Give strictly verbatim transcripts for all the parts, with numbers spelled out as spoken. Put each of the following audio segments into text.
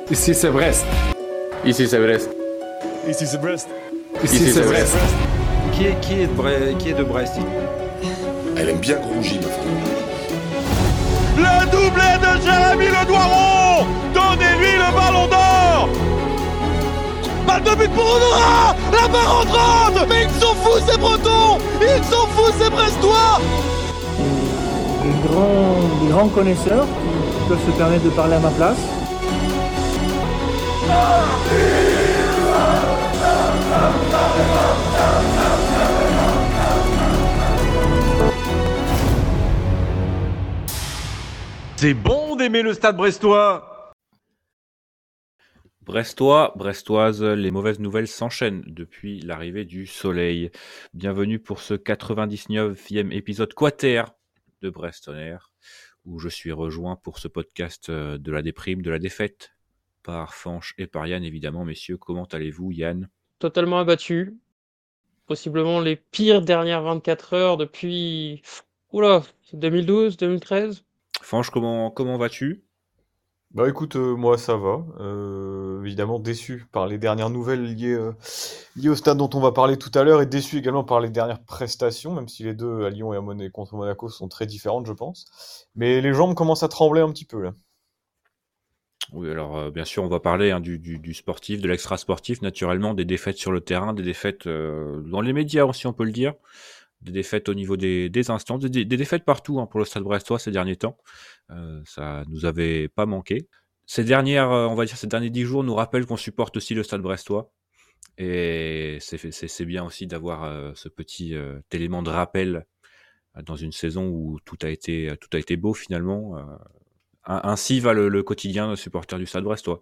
Ici c'est Brest. Ici c'est Brest. Ici c'est Brest. Ici, Ici c'est Brest. Brest. Qui est, qui est de Brest, qui est de Brest? Elle aime bien Grougy, ma femme. Le doublé de Jérémy Le Doiron. Donnez-lui le ballon d'or. Balle de but pour Honora. La barre entrante. Mais ils sont fous ces Bretons. Ils sont fous ces Brestois. Des grands, des grands connaisseurs qui peuvent se permettre de parler à ma place. C'est bon d'aimer le Stade Brestois. Brestois, Brestoises, les mauvaises nouvelles s'enchaînent depuis l'arrivée du soleil. Bienvenue pour ce quatre-vingt-dix-neuvième épisode quater de Brest On Air, où je suis rejoint pour ce podcast de la déprime, de la défaite, par Fanch et par Yann, évidemment. Messieurs, comment allez-vous, Yann? Totalement abattu. Possiblement les pires dernières vingt-quatre heures depuis... Oula, deux mille douze, deux mille treize. Fanch, comment, comment vas-tu? Bah écoute, euh, moi ça va. Euh, évidemment déçu par les dernières nouvelles liées, euh, liées au stade dont on va parler tout à l'heure, et déçu également par les dernières prestations, même si les deux, à Lyon et à Monaco, contre Monaco, sont très différentes, je pense. Mais les jambes commencent à trembler un petit peu là. Oui, alors euh, bien sûr, on va parler hein, du, du, du sportif, de l'extra-sportif, naturellement, des défaites sur le terrain, des défaites euh, dans les médias aussi, on peut le dire, des défaites au niveau des, des instances, des, des défaites partout hein, pour le Stade Brestois ces derniers temps. Euh, ça nous avait pas manqué. Ces dernières, euh, on va dire, ces derniers dix jours nous rappellent qu'on supporte aussi le Stade Brestois, et c'est, c'est, c'est bien aussi d'avoir euh, ce petit euh, élément de rappel euh, dans une saison où tout a été, tout a été beau finalement. Euh, Ainsi va le, le quotidien de supporters du Stade Brestois.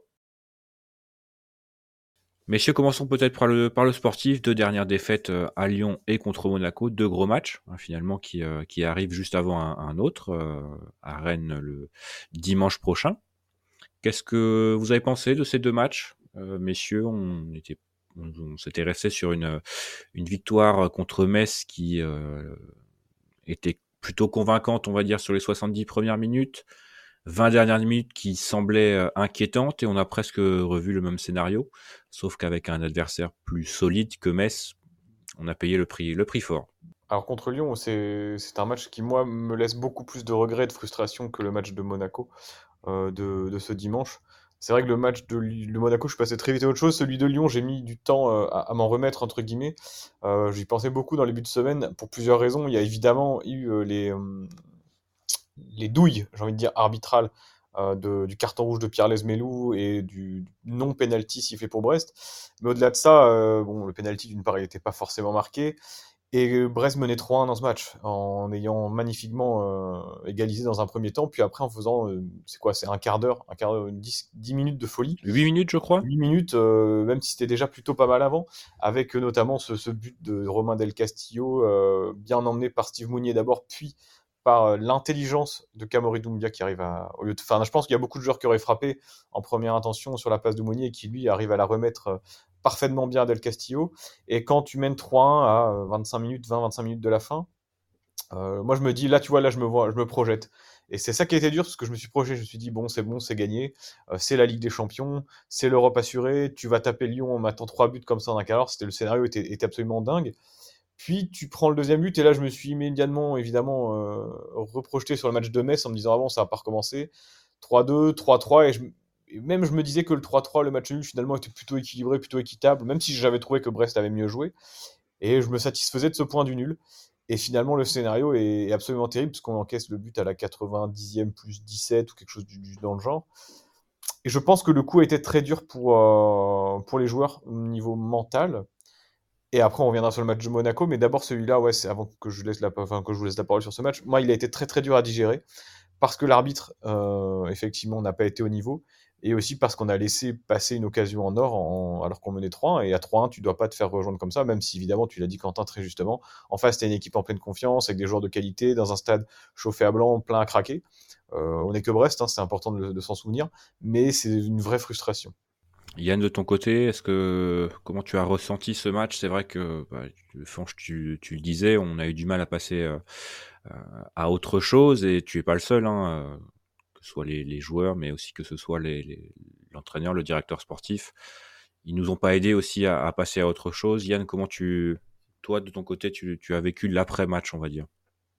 Messieurs, commençons peut-être par le, par le sportif. Deux dernières défaites à Lyon et contre Monaco. Deux gros matchs, hein, finalement, qui, euh, qui arrivent juste avant un, un autre, euh, à Rennes le dimanche prochain. Qu'est-ce que vous avez pensé de ces deux matchs, euh, messieurs? On, était, on, on s'était resté sur une, une victoire contre Metz qui euh, était plutôt convaincante, on va dire, sur les soixante-dix premières minutes. vingt dernières minutes qui semblaient inquiétantes, et on a presque revu le même scénario, sauf qu'avec un adversaire plus solide que Metz, on a payé le prix, le prix fort. Alors contre Lyon, c'est, c'est un match qui, moi, me laisse beaucoup plus de regrets et de frustration que le match de Monaco euh, de, de ce dimanche. C'est vrai que le match de, de Monaco, je suis passé très vite à autre chose. Celui de Lyon, j'ai mis du temps euh, à, à m'en remettre, entre guillemets. Euh, j'y pensais beaucoup dans les buts de semaine, pour plusieurs raisons. Il y a évidemment eu euh, les... Euh, les douilles, j'ai envie de dire, arbitrales euh, de, du carton rouge de Pierre Lesmelou et du non-penalty sifflé pour Brest. Mais au-delà de ça, euh, bon, le penalty d'une part, il n'était pas forcément marqué. Et Brest menait trois un dans ce match, en ayant magnifiquement euh, égalisé dans un premier temps, puis après en faisant, euh, c'est quoi, c'est un quart d'heure, un quart d'heure, dix, dix minutes de folie. huit minutes, je crois. huit minutes, euh, même si c'était déjà plutôt pas mal avant, avec euh, notamment ce, ce but de Romain Del Castillo, euh, bien emmené par Steve Mounier d'abord, puis par l'intelligence de Kamori Doumbia qui arrive à... Au lieu de... Enfin, je pense qu'il y a beaucoup de joueurs qui auraient frappé en première intention sur la passe de Mounier et qui, lui, arrive à la remettre parfaitement bien à Del Castillo. Et quand tu mènes trois un à vingt-cinq minutes, vingt à vingt-cinq minutes de la fin, euh, moi, je me dis, là, tu vois, là, je me vois, je me projette. Et c'est ça qui a été dur, parce que je me suis projeté, je me suis dit, bon, c'est bon, c'est gagné, euh, c'est la Ligue des Champions, c'est l'Europe assurée, tu vas taper Lyon en mettant trois buts comme ça en un quart d'heure, c'était, le scénario était, était absolument dingue. Puis tu prends le deuxième but, et là je me suis immédiatement évidemment euh, reprojeté sur le match de Metz en me disant ah bon, ça va pas recommencer. trois deux, trois trois, et, je, et même je me disais que le trois trois, le match nul finalement était plutôt équilibré, plutôt équitable, même si j'avais trouvé que Brest avait mieux joué. Et je me satisfaisais de ce point du nul. Et finalement le scénario est, est absolument terrible, puisqu'on encaisse le but à la quatre-vingt-dixième plus dix-sept ou quelque chose du, du, dans le genre. Et je pense que le coup a été très dur pour, euh, pour les joueurs au niveau mental. Et après, on reviendra sur le match de Monaco, mais d'abord celui-là, ouais, c'est avant que je, laisse la, enfin, que je vous laisse la parole sur ce match. Moi, il a été très très dur à digérer, parce que l'arbitre, euh, effectivement, n'a pas été au niveau, et aussi parce qu'on a laissé passer une occasion en or en, alors qu'on menait trois un, et à trois un, tu dois pas te faire rejoindre comme ça, même si évidemment, tu l'as dit Quentin très justement, en face, t'as une équipe en pleine confiance, avec des joueurs de qualité, dans un stade chauffé à blanc, plein à craquer. Euh, on n'est que Brest, hein, c'est important de, de s'en souvenir, mais c'est une vraie frustration. Yann, de ton côté, est-ce que comment tu as ressenti ce match? C'est vrai que, bah, tu, tu le disais, on a eu du mal à passer euh, à autre chose, et tu es pas le seul, hein, que ce soit les, les joueurs, mais aussi que ce soit les, les, l'entraîneur, le directeur sportif, ils nous ont pas aidés aussi à, à passer à autre chose. Yann, comment tu, toi de ton côté, tu, tu as vécu l'après-match, on va dire?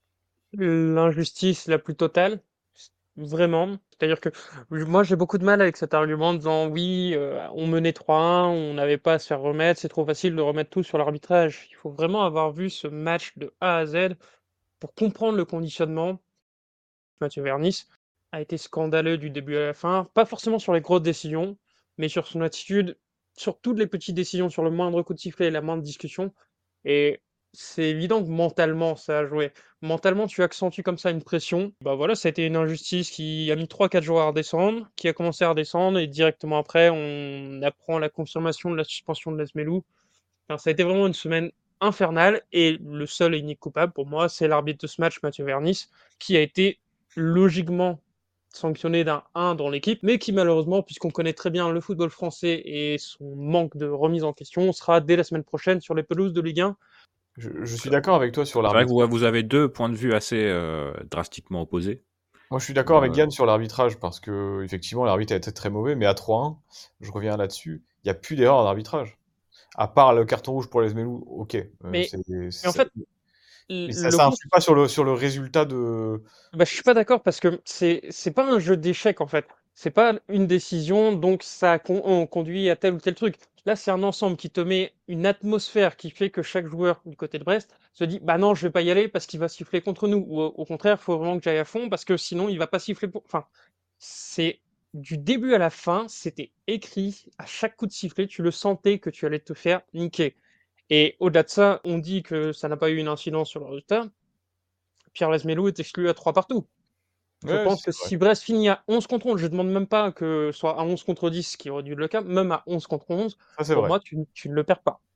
L'injustice la plus totale, vraiment. C'est-à-dire que moi, j'ai beaucoup de mal avec cet argument en disant oui, euh, on menait trois un, on n'avait pas à se faire remettre, c'est trop facile de remettre tout sur l'arbitrage. Il faut vraiment avoir vu ce match de A à Z pour comprendre le conditionnement. Mathieu Vernis a été scandaleux du début à la fin, pas forcément sur les grosses décisions, mais sur son attitude, sur toutes les petites décisions, sur le moindre coup de sifflet et la moindre discussion. Et c'est évident que mentalement, ça a joué. Mentalement, tu accentues comme ça une pression. Bah voilà, ça a été une injustice qui a mis trois quatre jours à redescendre, qui a commencé à redescendre, et directement après, on apprend la confirmation de la suspension de Lesmelou. Enfin, ça a été vraiment une semaine infernale, et le seul et unique coupable, pour moi, c'est l'arbitre de ce match, Mathieu Vernis, qui a été logiquement sanctionné d'un un dans l'équipe, mais qui malheureusement, puisqu'on connaît très bien le football français et son manque de remise en question, sera dès la semaine prochaine sur les pelouses de Ligue un. Je, je suis d'accord avec toi sur C'est vrai que l'arbitrage. vous, vous avez deux points de vue assez euh, drastiquement opposés. Moi, je suis d'accord avec Euh, Yann sur l'arbitrage parce que effectivement, l'arbitre a été très mauvais, mais à trois un, je reviens là-dessus, il n'y a plus d'erreur d'arbitrage. À part le carton rouge pour les Melou, ok. euh, Mais, c'est- mais en c'est- fait, mais ça, le ça point, influe pas sur le, sur le résultat de. bah, je suis pas d'accord parce que c'est c'est pas un jeu d'échecs en fait. C'est pas une décision, donc ça con- on conduit à tel ou tel truc. Là, c'est un ensemble qui te met une atmosphère qui fait que chaque joueur du côté de Brest se dit bah non, je vais pas y aller parce qu'il va siffler contre nous. Ou au, au contraire, il faut vraiment que j'aille à fond parce que sinon il va pas siffler pour. Enfin, c'est du début à la fin, c'était écrit à chaque coup de sifflet, tu le sentais que tu allais te faire niquer. Et au-delà de ça, on dit que ça n'a pas eu une incidence sur le résultat. Pierre Lesmelou est exclu à trois partout. Je Ouais, pense c'est que vrai. si Brest finit à onze contre onze, je ne demande même pas que ce soit à onze contre dix, ce qui aurait dû être le cas, même à onze contre onze, Ça, c'est pour vrai. moi, tu, tu ne le perds pas.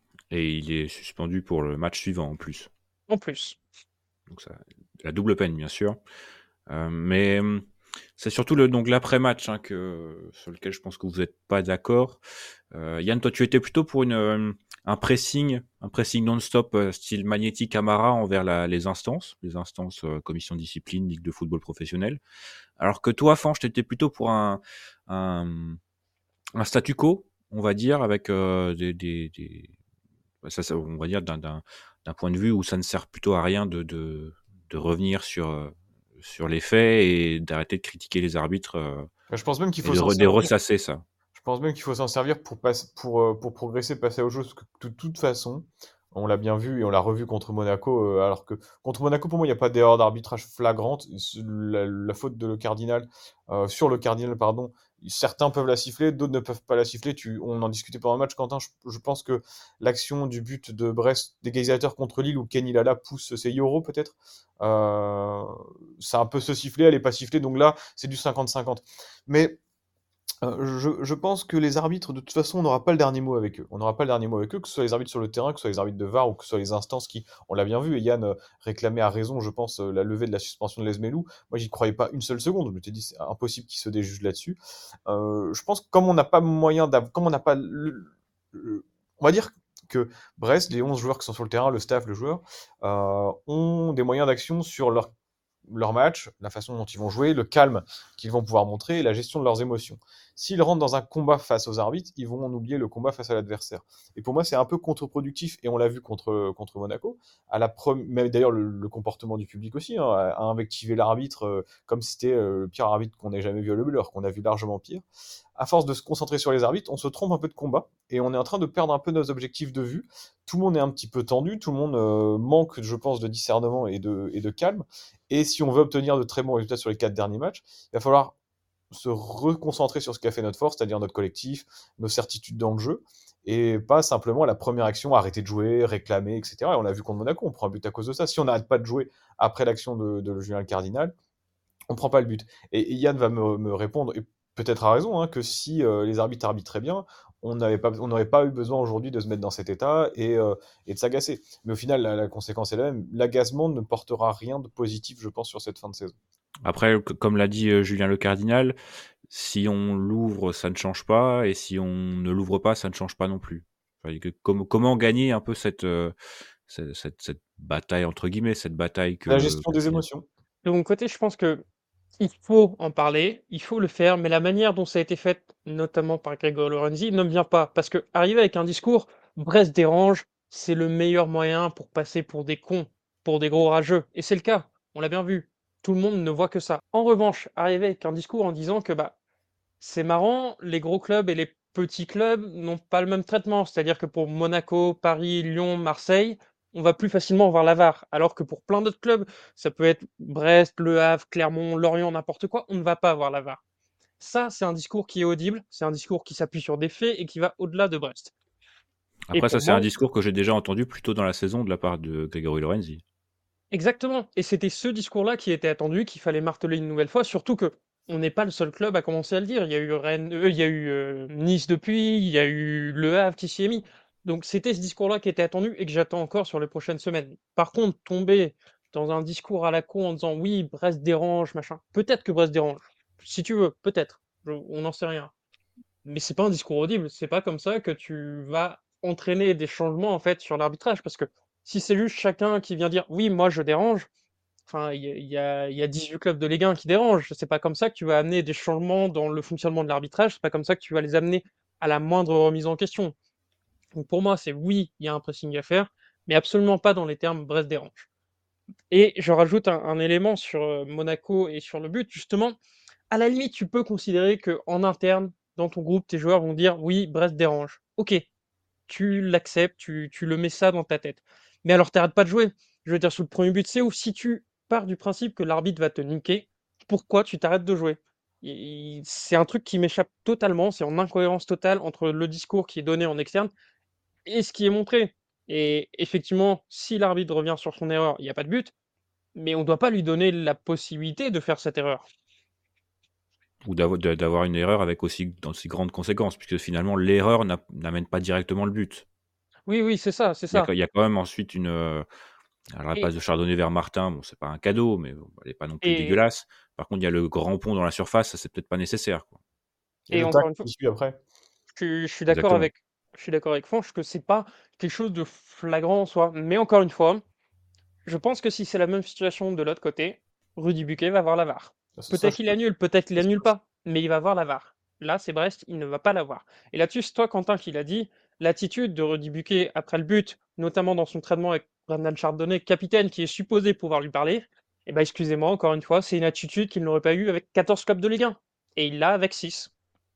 et il est suspendu pour le match suivant en plus. En plus. Donc ça, la double peine bien sûr. Euh, mais hum, c'est surtout le donc l'après-match hein, que sur lequel je pense que vous n'êtes pas d'accord. Euh, Yann, toi tu étais plutôt pour une euh, un pressing, un pressing non-stop euh, style Magnétique Camara envers la, les instances, les instances euh, commission de discipline, ligue de football professionnel. Alors que toi, Fanch, t'étais plutôt pour un un, un statu quo, on va dire, avec euh, des, des, des ça, ça, on va dire d'un d'un d'un point de vue où ça ne sert plutôt à rien de de, de revenir sur euh, sur les faits et d'arrêter de critiquer les arbitres euh, Je pense même qu'il et faut de, s'en re- de servir. ressasser ça. Je pense même qu'il faut s'en servir pour, passe- pour, euh, pour progresser, passer à autre chose. Parce que de toute façon, on l'a bien vu et on l'a revu contre Monaco. euh, alors que contre Monaco, pour moi, il n'y a pas d'erreur d'arbitrage flagrante. C'est La, la faute de le Cardinal, euh, sur le Cardinal, pardon, certains peuvent la siffler, d'autres ne peuvent pas la siffler. Tu, on en discutait pendant le match, Quentin. Je, je pense que l'action du but de Brest, d'égalisateur contre Lille, où Kenny Lala pousse, c'est Yoro peut-être. Euh, ça un peu se siffler, elle n'est pas sifflée. Donc là, c'est du cinquante cinquante. Mais. Euh, je, je pense que les arbitres, de toute façon, on n'aura pas le dernier mot avec eux. On n'aura pas le dernier mot avec eux, que ce soit les arbitres sur le terrain, que ce soit les arbitres de V A R ou que ce soit les instances qui, on l'a bien vu, et Yann euh, réclamait à raison, je pense, euh, la levée de la suspension de Lesmelou. Moi, j'y croyais pas une seule seconde. Je me suis dit, c'est impossible qu'ils se déjugent là-dessus. Euh, je pense que comme on n'a pas moyen d'avoir, comme on n'a pas, le- le- on va dire que Brest, les onze joueurs qui sont sur le terrain, le staff, le joueur, euh, ont des moyens d'action sur leur leur match, la façon dont ils vont jouer, le calme qu'ils vont pouvoir montrer et la gestion de leurs émotions. S'ils rentrent dans un combat face aux arbitres, ils vont en oublier le combat face à l'adversaire. Et pour moi, c'est un peu contre-productif, et on l'a vu contre, contre Monaco. À la prom- même d'ailleurs, le, le comportement du public aussi, hein, à, à invectiver l'arbitre euh, comme si c'était euh, le pire arbitre qu'on ait jamais vu à Le Bleur, qu'on a vu largement pire. À force de se concentrer sur les arbitres, on se trompe un peu de combat, et on est en train de perdre un peu nos objectifs de vue. Tout le monde est un petit peu tendu, tout le monde euh, manque, je pense, de discernement et de, et de calme. Et si on veut obtenir de très bons résultats sur les quatre derniers matchs, il va falloir se reconcentrer sur ce qu'a fait notre force, c'est-à-dire notre collectif, nos certitudes dans le jeu, et pas simplement à la première action arrêter de jouer, réclamer, et cetera. Et on l'a vu contre Monaco, on prend un but à cause de ça. Si on n'arrête pas de jouer après l'action de, de Julien Le Cardinal, on prend pas le but. Et, et Yann va me, me répondre, et peut-être à raison, hein, que si euh, les arbitres arbitraient bien, on n'avait pas, on n'aurait pas eu besoin aujourd'hui de se mettre dans cet état et, euh, et de s'agacer. Mais au final, la, la conséquence est la même. L'agacement ne portera rien de positif, je pense, sur cette fin de saison. Après, c- comme l'a dit euh, Julien Le Cardinal, si on l'ouvre, ça ne change pas, et si on ne l'ouvre pas, ça ne change pas non plus. Enfin, que- com- comment gagner un peu cette, euh, cette, cette, cette bataille entre guillemets, cette bataille que La gestion des que- émotions. De mon côté, je pense que Il faut en parler, il faut le faire, mais la manière dont ça a été fait, notamment par Grégory Lorenzi, ne me vient pas. Parce que arriver avec un discours Brest dérange, c'est le meilleur moyen pour passer pour des cons, pour des gros rageux. Et c'est le cas, on l'a bien vu. Tout le monde ne voit que ça. En revanche, arriver avec un discours en disant que bah c'est marrant, les gros clubs et les petits clubs n'ont pas le même traitement. C'est-à-dire que pour Monaco, Paris, Lyon, Marseille, on va plus facilement voir la V A R. Alors que pour plein d'autres clubs, ça peut être Brest, Le Havre, Clermont, Lorient, n'importe quoi, on ne va pas avoir la V A R. Ça, c'est un discours qui est audible, c'est un discours qui s'appuie sur des faits et qui va au-delà de Brest. Et Après, ça, pour c'est un moi, discours que j'ai déjà entendu plus tôt dans la saison de la part de Grégory Lorenzi. exactement. Et c'était ce discours-là qui était attendu, qu'il fallait marteler une nouvelle fois, surtout que on n'est pas le seul club à commencer à le dire. Il y a eu Rennes, euh, il y a eu euh, Nice depuis, il y a eu Le Havre qui s'y est mis. Donc c'était ce discours-là qui était attendu et que j'attends encore sur les prochaines semaines. Par contre, tomber dans un discours à la con en disant oui, Brest dérange, machin. Peut-être que Brest dérange. Si tu veux, peut-être. Je- On n'en sait rien. Mais c'est pas un discours audible. C'est pas comme ça que tu vas entraîner des changements en fait sur l'arbitrage. Parce que si c'est juste chacun qui vient dire oui, moi je dérange, enfin, il y a, il y a, il y a dix-huit clubs de Ligue un qui dérangent. C'est pas comme ça que tu vas amener des changements dans le fonctionnement de l'arbitrage. C'est pas comme ça que tu vas les amener à la moindre remise en question. Donc pour moi, c'est oui, il y a un pressing à faire, mais absolument pas dans les termes Brest dérange. Et je rajoute un, un élément sur euh, Monaco et sur le but, justement. À la limite, tu peux considérer que en interne, dans ton groupe, tes joueurs vont dire oui, Brest dérange. Ok, tu l'acceptes, tu, tu le mets ça dans ta tête. Mais alors, t'arrêtes pas de jouer. Je veux dire, sur le premier but, c'est où si tu pars du principe que l'arbitre va te niquer, pourquoi tu t'arrêtes de jouer? Et- C'est un truc qui m'échappe totalement, c'est en incohérence totale entre le discours qui est donné en externe et ce qui est montré. Et effectivement, si l'arbitre revient sur son erreur, il n'y a pas de but, mais on ne doit pas lui donner la possibilité de faire cette erreur. Ou d'avo- de- d'avoir une erreur avec aussi d'aussi grandes conséquences, puisque finalement, l'erreur n'a- n'amène pas directement le but. Oui, oui, c'est ça, c'est Il y a, ça. quand- il y a quand même ensuite une. euh, Alors, la Et, passe de Chardonnay vers Martin, bon, c'est pas un cadeau, mais bon, elle n'est pas non plus et, dégueulasse. Par contre, il y a le grand pont dans la surface, ça c'est peut-être pas nécessaire, quoi. Et et le encore tac une fois, qui suit après. je, je suis d'accord Exactement. avec, je suis d'accord avec Fanch que c'est pas quelque chose de flagrant en soi. Mais encore une fois, je pense que si c'est la même situation de l'autre côté, Rudy Buquet va avoir la V A R. Ça, ça, Peut-être je qu'il peux- annule, peut-être qu'il ça, je annule peux- pas, mais il va avoir la V A R. Là, c'est Brest, il ne va pas l'avoir. Et là-dessus, c'est toi, Quentin, qui l'a dit, l'attitude de Rudy Buquet après le but, notamment dans son traitement avec Brendan Chardonnay, capitaine, qui est supposé pouvoir lui parler, eh ben, excusez-moi, encore une fois, c'est une attitude qu'il n'aurait pas eu avec quatorze clubs de Ligue un. Et il l'a avec six.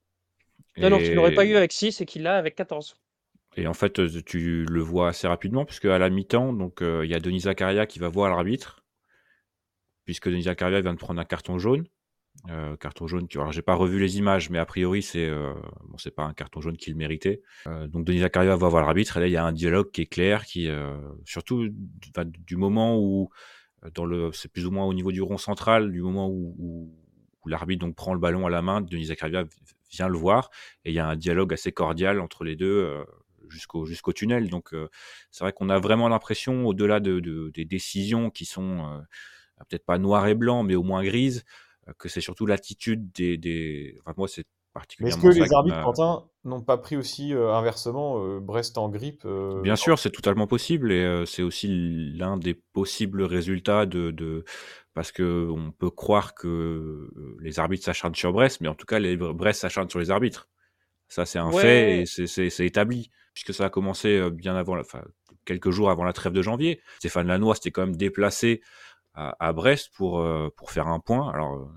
Non, non, qu'il n'aurait pas eu Et, avec six et qu'il l'a avec quatorze. et en fait, euh, tu le vois assez rapidement, puisque à la mi-temps, donc euh, il y a Denis Zakaria qui va voir l'arbitre, puisque Denis Zakaria vient de prendre un carton jaune. Euh, carton jaune, tu vois, j'ai pas revu les images, mais a priori, c'est euh, bon, c'est pas un carton jaune qu'il méritait. Euh, donc Denis Zakaria va voir l'arbitre, et là, il y a un dialogue qui est clair, qui, euh, surtout du, enfin, du moment où, euh, dans le, c'est plus ou moins au niveau du rond central, du moment où, où, où l'arbitre donc prend le ballon à la main, Denis Zakaria vient le voir, et il y a un dialogue assez cordial entre les deux. Euh, jusqu'au jusqu'au tunnel, donc euh, c'est vrai qu'on a vraiment l'impression, au-delà de, de, des décisions qui sont euh, peut-être pas noir et blanc, mais au moins grises, euh, que c'est surtout l'attitude des, des... Enfin, moi, c'est Mais est-ce particulièrement que ça les qui arbitres, m'a... Quentin, n'ont pas pris aussi euh, inversement euh, Brest en grippe euh, Bien lors- sûr, c'est totalement possible, et euh, c'est aussi l'un des possibles résultats de... de... Parce que on peut croire que euh, les arbitres s'acharnent sur Brest, mais en tout cas, les Brest s'acharnent sur les arbitres. Ça, c'est un fait, et Ouais, c'est c'est- c'est établi, puisque ça a commencé euh, bien avant, la, enfin, quelques jours avant la trêve de janvier. Stéphane Lannoy s'était quand même déplacé à, à Brest pour, euh, pour faire un point. Alors, euh,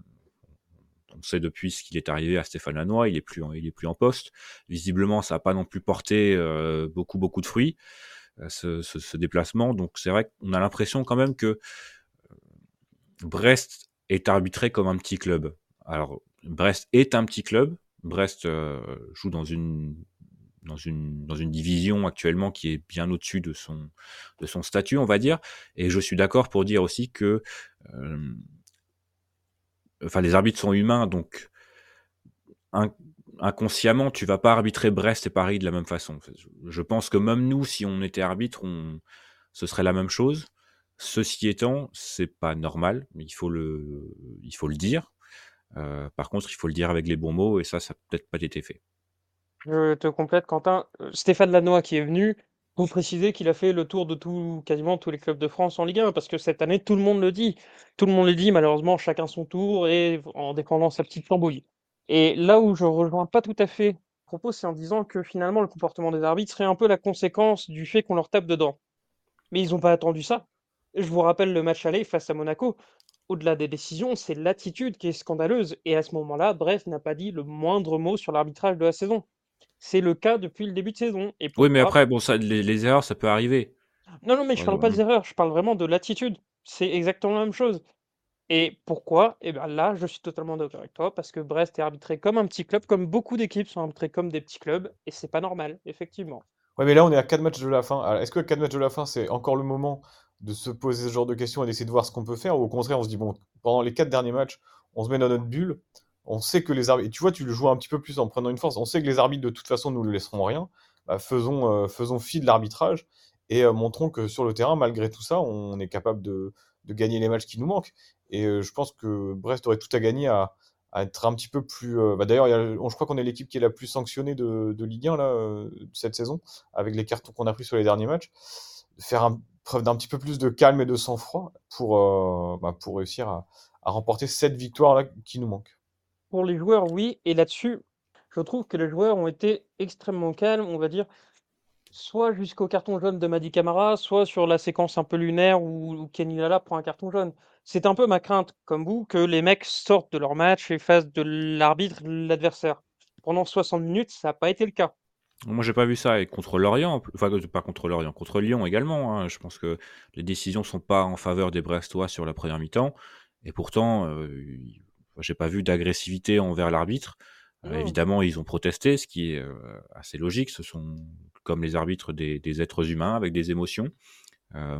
on sait depuis ce qu'il est arrivé à Stéphane Lannoy, il est plus en, il est plus en poste. Visiblement, ça n'a pas non plus porté euh, beaucoup, beaucoup de fruits, euh, ce, ce, ce déplacement. Donc, c'est vrai qu'on a l'impression quand même que Brest est arbitré comme un petit club. Alors, Brest est un petit club. Brest euh, joue dans une, dans, une, dans une division actuellement qui est bien au-dessus de son, de son statut, on va dire. Et je suis d'accord pour dire aussi que euh, enfin, les arbitres sont humains, donc in, inconsciemment, tu vas pas arbitrer Brest et Paris de la même façon. Je pense que même nous, si on était arbitre, on, ce serait la même chose. Ceci étant, c'est pas normal, mais il faut le, il faut le dire. Euh, par contre, il faut le dire avec les bons mots, et ça, ça n'a peut-être pas été fait. je te complète, Quentin. Euh, Stéphane Lannoy qui est venu, Faut préciser qu'il a fait le tour de tout, quasiment tous les clubs de France en Ligue un, parce que cette année, tout le monde le dit. Tout le monde le dit, malheureusement, chacun son tour et en défendant sa petite tambouille. Et là où je rejoins pas tout à fait le propos, c'est en disant que finalement, le comportement des arbitres serait un peu la conséquence du fait qu'on leur tape dedans. Mais ils n'ont pas attendu ça. Je vous rappelle le match aller face à Monaco. Au-delà des décisions, c'est l'attitude qui est scandaleuse. Et à ce moment-là, Brest n'a pas dit le moindre mot sur l'arbitrage de la saison. C'est le cas depuis le début de saison. Et Oui, mais pourquoi? après, bon, ça, les, les erreurs, ça peut arriver. Non, non, mais je Ouais, parle pas ouais. des erreurs, je parle vraiment de l'attitude. C'est exactement la même chose. Et pourquoi? Eh bien là, je suis totalement d'accord avec toi, parce que Brest est arbitré comme un petit club, comme beaucoup d'équipes sont arbitrées comme des petits clubs, et c'est pas normal, effectivement. Ouais, mais là, on est à quatre matchs de la fin. Alors, est-ce que quatre matchs de la fin, c'est encore le moment de se poser ce genre de questions et d'essayer de voir ce qu'on peut faire? Ou au contraire, on se dit, bon, pendant les quatre derniers matchs, on se met dans notre bulle. On sait que les arbitres. Et tu vois, tu le joues un petit peu plus en prenant une force. On sait que les arbitres, de toute façon, nous ne laisseront rien. Bah, faisons, euh, faisons fi de l'arbitrage et euh, montrons que sur le terrain, malgré tout ça, on est capable de, de gagner les matchs qui nous manquent. Et euh, je pense que Brest aurait tout à gagner à, à être un petit peu plus. euh, bah, D'ailleurs, il y a- on- je crois qu'on est l'équipe qui est la plus sanctionnée de, de Ligue un là, euh, cette saison, avec les cartons qu'on a pris sur les derniers matchs. Faire un- preuve d'un petit peu plus de calme et de sang-froid pour, euh, bah, pour réussir à, à remporter cette victoire-là qui nous manque. Pour les joueurs, oui, et là-dessus, je trouve que les joueurs ont été extrêmement calmes, on va dire, soit jusqu'au carton jaune de Mady Camara, soit sur la séquence un peu lunaire où, où Kenny Lala prend un carton jaune. C'est un peu ma crainte, comme vous, que les mecs sortent de leur match et fassent de l'arbitre l'adversaire. Pendant soixante minutes, ça n'a pas été le cas. Moi, j'ai pas vu ça. Et contre Lorient, enfin, pas contre Lorient, contre Lyon également, hein. Je pense que les décisions sont pas en faveur des Brestois sur la première mi-temps. Et pourtant, euh, il- j'ai pas vu d'agressivité envers l'arbitre. Euh, Non. évidemment, ils ont protesté, ce qui est euh, assez logique. Ce sont, comme les arbitres, des, des êtres humains avec des émotions. Euh,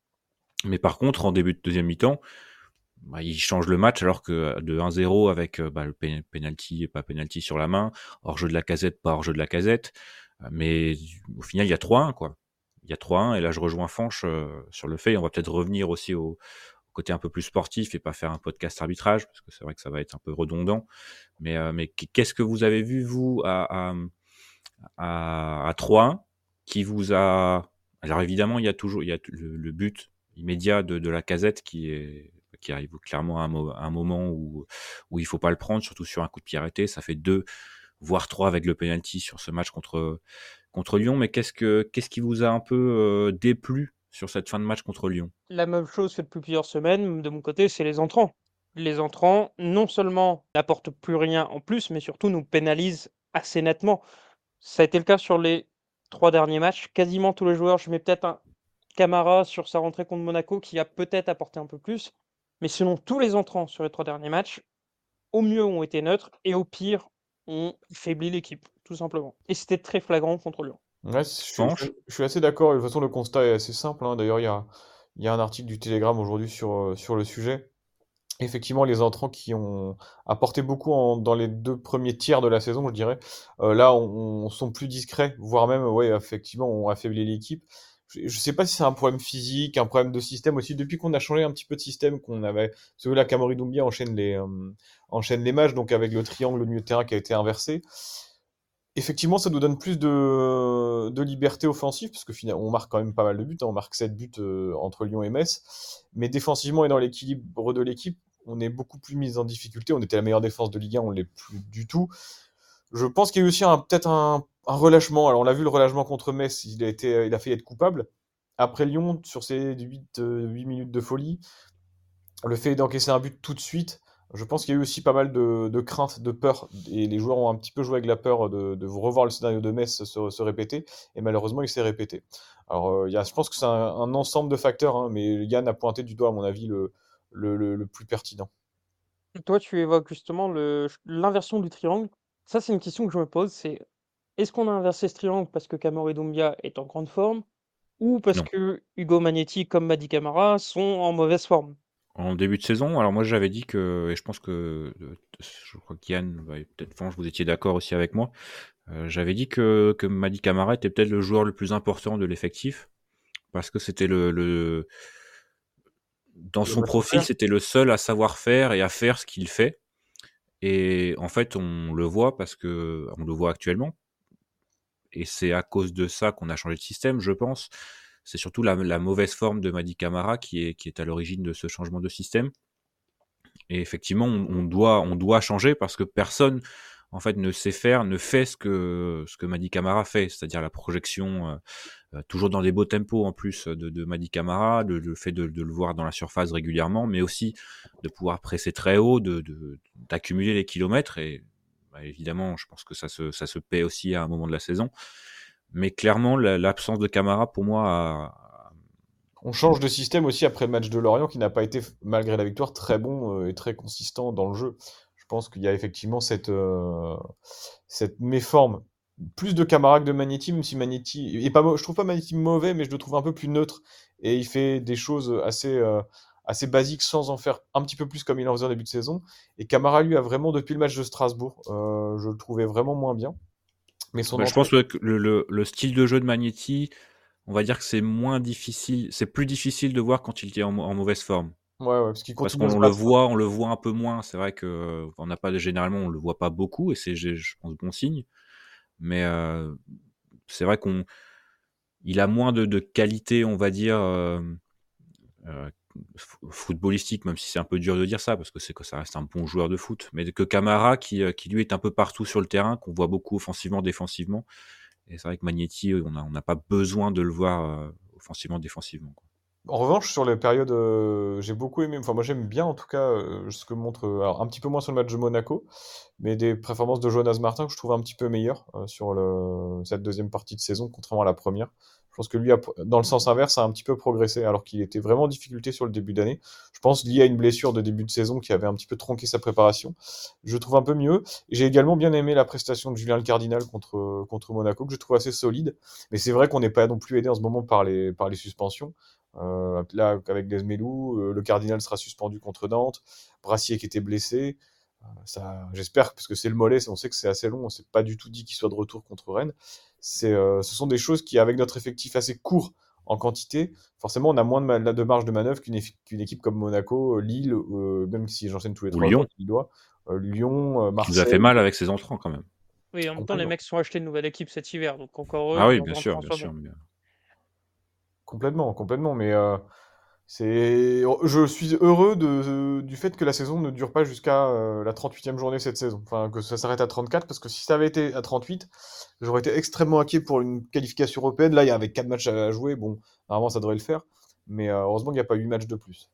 mais par contre, en début de deuxième mi-temps, bah, ils changent le match alors que de un zéro avec euh, bah, le pe- penalty et pas penalty sur la main, hors-jeu de la Casette, pas hors-jeu de la Casette. Euh, Mais au final, il y a trois un, quoi. Il y a trois un, et là, je rejoins Fanch euh, sur le fait, et on va peut-être revenir aussi au, au côté un peu plus sportif et pas faire un podcast arbitrage, parce que c'est vrai que ça va être un peu redondant. Mais, euh, mais qu'est-ce que vous avez vu, vous, à, à, à, à trois un, qui vous a... Alors évidemment, il y a toujours il y a le, le but immédiat de, de la Casette qui est qui arrive clairement à un, mo- à un moment où où il faut pas le prendre, surtout sur un coup de pied arrêté. Ça fait deux, voire trois avec le penalty sur ce match contre contre Lyon. Mais qu'est-ce que qu'est-ce qui vous a un peu euh, déplu sur cette fin de match contre Lyon? La même chose fait depuis plusieurs semaines, de mon côté, c'est les entrants. Les entrants, non seulement n'apportent plus rien en plus, mais surtout nous pénalisent assez nettement. Ça a été le cas sur les trois derniers matchs. Quasiment tous les joueurs, je mets peut-être un Camara sur sa rentrée contre Monaco qui a peut-être apporté un peu plus. Mais sinon, tous les entrants sur les trois derniers matchs, au mieux ont été neutres et au pire ont faibli l'équipe, tout simplement. Et c'était très flagrant contre Lyon. Ouais, je, suis je Fanch? suis- je suis assez d'accord. Et de toute façon, le constat est assez simple, hein. D'ailleurs, il y a, il y a un article du Télégramme aujourd'hui sur, euh, sur le sujet. Effectivement, les entrants qui ont apporté beaucoup en- dans les deux premiers tiers de la saison, je dirais, euh, là, on, on sont plus discrets, voire même, ouais, effectivement, ont affaibli l'équipe. Je ne sais pas si c'est un problème physique, un problème de système aussi. Depuis qu'on a changé un petit peu de système, qu'on avait, parce que là, Kamori Doumbia enchaîne les, euh, enchaîne les matchs, donc avec le triangle au milieu de terrain qui a été inversé. Effectivement, ça nous donne plus de, de liberté offensive, parce que finalement, on marque quand même pas mal de buts, hein. On marque sept buts euh, entre Lyon et Metz. Mais défensivement et dans l'équilibre de l'équipe, on est beaucoup plus mis en difficulté. On était la meilleure défense de Ligue un, on l'est plus du tout. Je pense qu'il y a eu aussi un- peut-être un, un relâchement. Alors, on l'a vu, le relâchement contre Metz, il a, été, il a failli être coupable. Après Lyon, sur ces huit minutes de folie, le fait d'encaisser un but tout de suite, je pense qu'il y a eu aussi pas mal de, de crainte, de peur, et les joueurs ont un petit peu joué avec la peur de, de revoir le scénario de Metz se, se répéter, et malheureusement il s'est répété. Alors euh, il y a, je pense que c'est un, un ensemble de facteurs, hein, mais Yann a pointé du doigt à mon avis le, le, le, le plus pertinent. Toi, tu évoques justement le, l'inversion du triangle. Ça, c'est une question que je me pose, c'est est-ce qu'on a inversé ce triangle parce que Kamori Doumbia est en grande forme ou parce Non. que Hugo Magnetti comme Mady Camara sont en mauvaise forme? En début de saison, alors moi j'avais dit que, et je pense que, euh, je crois qu'Yann, bah, et peut-être Fanch, vous étiez d'accord aussi avec moi, euh, j'avais dit que, que Mady Camara était peut-être le joueur le plus important de l'effectif, parce que c'était le, le dans Le son match profil, offert. c'était le seul à savoir faire et à faire ce qu'il fait. Et en fait, on le voit parce que on le voit actuellement. et c'est à cause de ça qu'on a changé de système, je pense. C'est surtout la, la mauvaise forme de Mady Camara qui est, qui est à l'origine de ce changement de système. Et effectivement, on, on, doit, on doit changer parce que personne en fait, ne sait faire, ne fait ce que, ce que Mady Camara fait, c'est-à-dire la projection, euh, euh, toujours dans des beaux tempos en plus de, de Mady Camara, le, le fait de, de le voir dans la surface régulièrement, mais aussi de pouvoir presser très haut, de, de, d'accumuler les kilomètres. Et bah, évidemment, je pense que ça se, ça se paie aussi à un moment de la saison. Mais clairement, la, l'absence de Camara, pour moi, a... On change de système aussi après le match de Lorient, qui n'a pas été, malgré la victoire, très bon euh, et très consistant dans le jeu. Je pense qu'il y a effectivement cette, euh, cette méforme. Plus de Camara que de Magnetti, même si Magnetti... est pas, je trouve pas Magnetti mauvais, mais je le trouve un peu plus neutre. Et il fait des choses assez, euh, assez basiques sans en faire un petit peu plus comme il en faisait en début de saison. Et Camara, lui, a vraiment, depuis le match de Strasbourg, euh, je le trouvais vraiment moins bien. Mais son bah, je pense que le, le, le style de jeu de Magnetti, on va dire que c'est moins difficile, c'est plus difficile de voir quand il est en, en mauvaise forme. Ouais, ouais, parce, qu'il parce qu'on on le voit, on le voit un peu moins. C'est vrai que euh, on n'a pas généralement, on le voit pas beaucoup, et c'est, je pense, bon signe. Mais euh, c'est vrai qu'on, il a moins de, de qualité, on va dire, euh, euh, footballistique, même si c'est un peu dur de dire ça, parce que c'est que ça reste un bon joueur de foot. Mais que Camara, qui, qui lui est un peu partout sur le terrain, qu'on voit beaucoup offensivement, défensivement. Et c'est vrai que Magnetti, on n'a on n'a pas besoin de le voir euh, offensivement, défensivement, quoi. En revanche, sur les périodes, euh, j'ai beaucoup aimé, enfin moi j'aime bien en tout cas euh, ce que montre, euh, alors un petit peu moins sur le match de Monaco, mais des performances de Jonas Martin que je trouve un petit peu meilleures euh, sur le, cette deuxième partie de saison, contrairement à la première. Je pense que lui, a, dans le sens inverse, a un petit peu progressé, alors qu'il était vraiment en difficulté sur le début d'année. Je pense lié à une blessure de début de saison qui avait un petit peu tronqué sa préparation. Je trouve un peu mieux. J'ai également bien aimé la prestation de Julien Le Cardinal contre, contre Monaco, que je trouve assez solide. Mais c'est vrai qu'on n'est pas non plus aidé en ce moment par les, par les suspensions. Euh, là, avec Desmelou, euh, le Cardinal sera suspendu contre Nantes, Brassier qui était blessé. Euh, ça, j'espère, parce que c'est le mollet, on sait que c'est assez long, c'est pas du tout dit qu'il soit de retour contre Rennes. C'est, euh, ce sont des choses qui, avec notre effectif assez court en quantité, forcément, on a moins de, ma- de marge de manœuvre qu'une, effi- qu'une équipe comme Monaco, Lille, euh, même si j'enchaîne tous les Ou trois Lyon. jours, il doit. Euh, Lyon, euh, Qui Marseille. nous a fait mal avec ses entrants quand même. Oui, en même temps, les mecs sont achetés une nouvelle équipe cet hiver, donc encore eux. Ah oui, ils ont bien grand sûr, temps bien sur sûr. bon. mais- Complètement, complètement, mais euh, c'est... je suis heureux de, du fait que la saison ne dure pas jusqu'à euh, la trente-huitième journée cette saison, enfin que ça s'arrête à trente-quatre, parce que si ça avait été à trente-huit, j'aurais été extrêmement inquiet pour une qualification européenne. Là, il y avait quatre matchs à jouer, bon, normalement ça devrait le faire, mais euh, heureusement qu'il n'y a pas eu match de plus.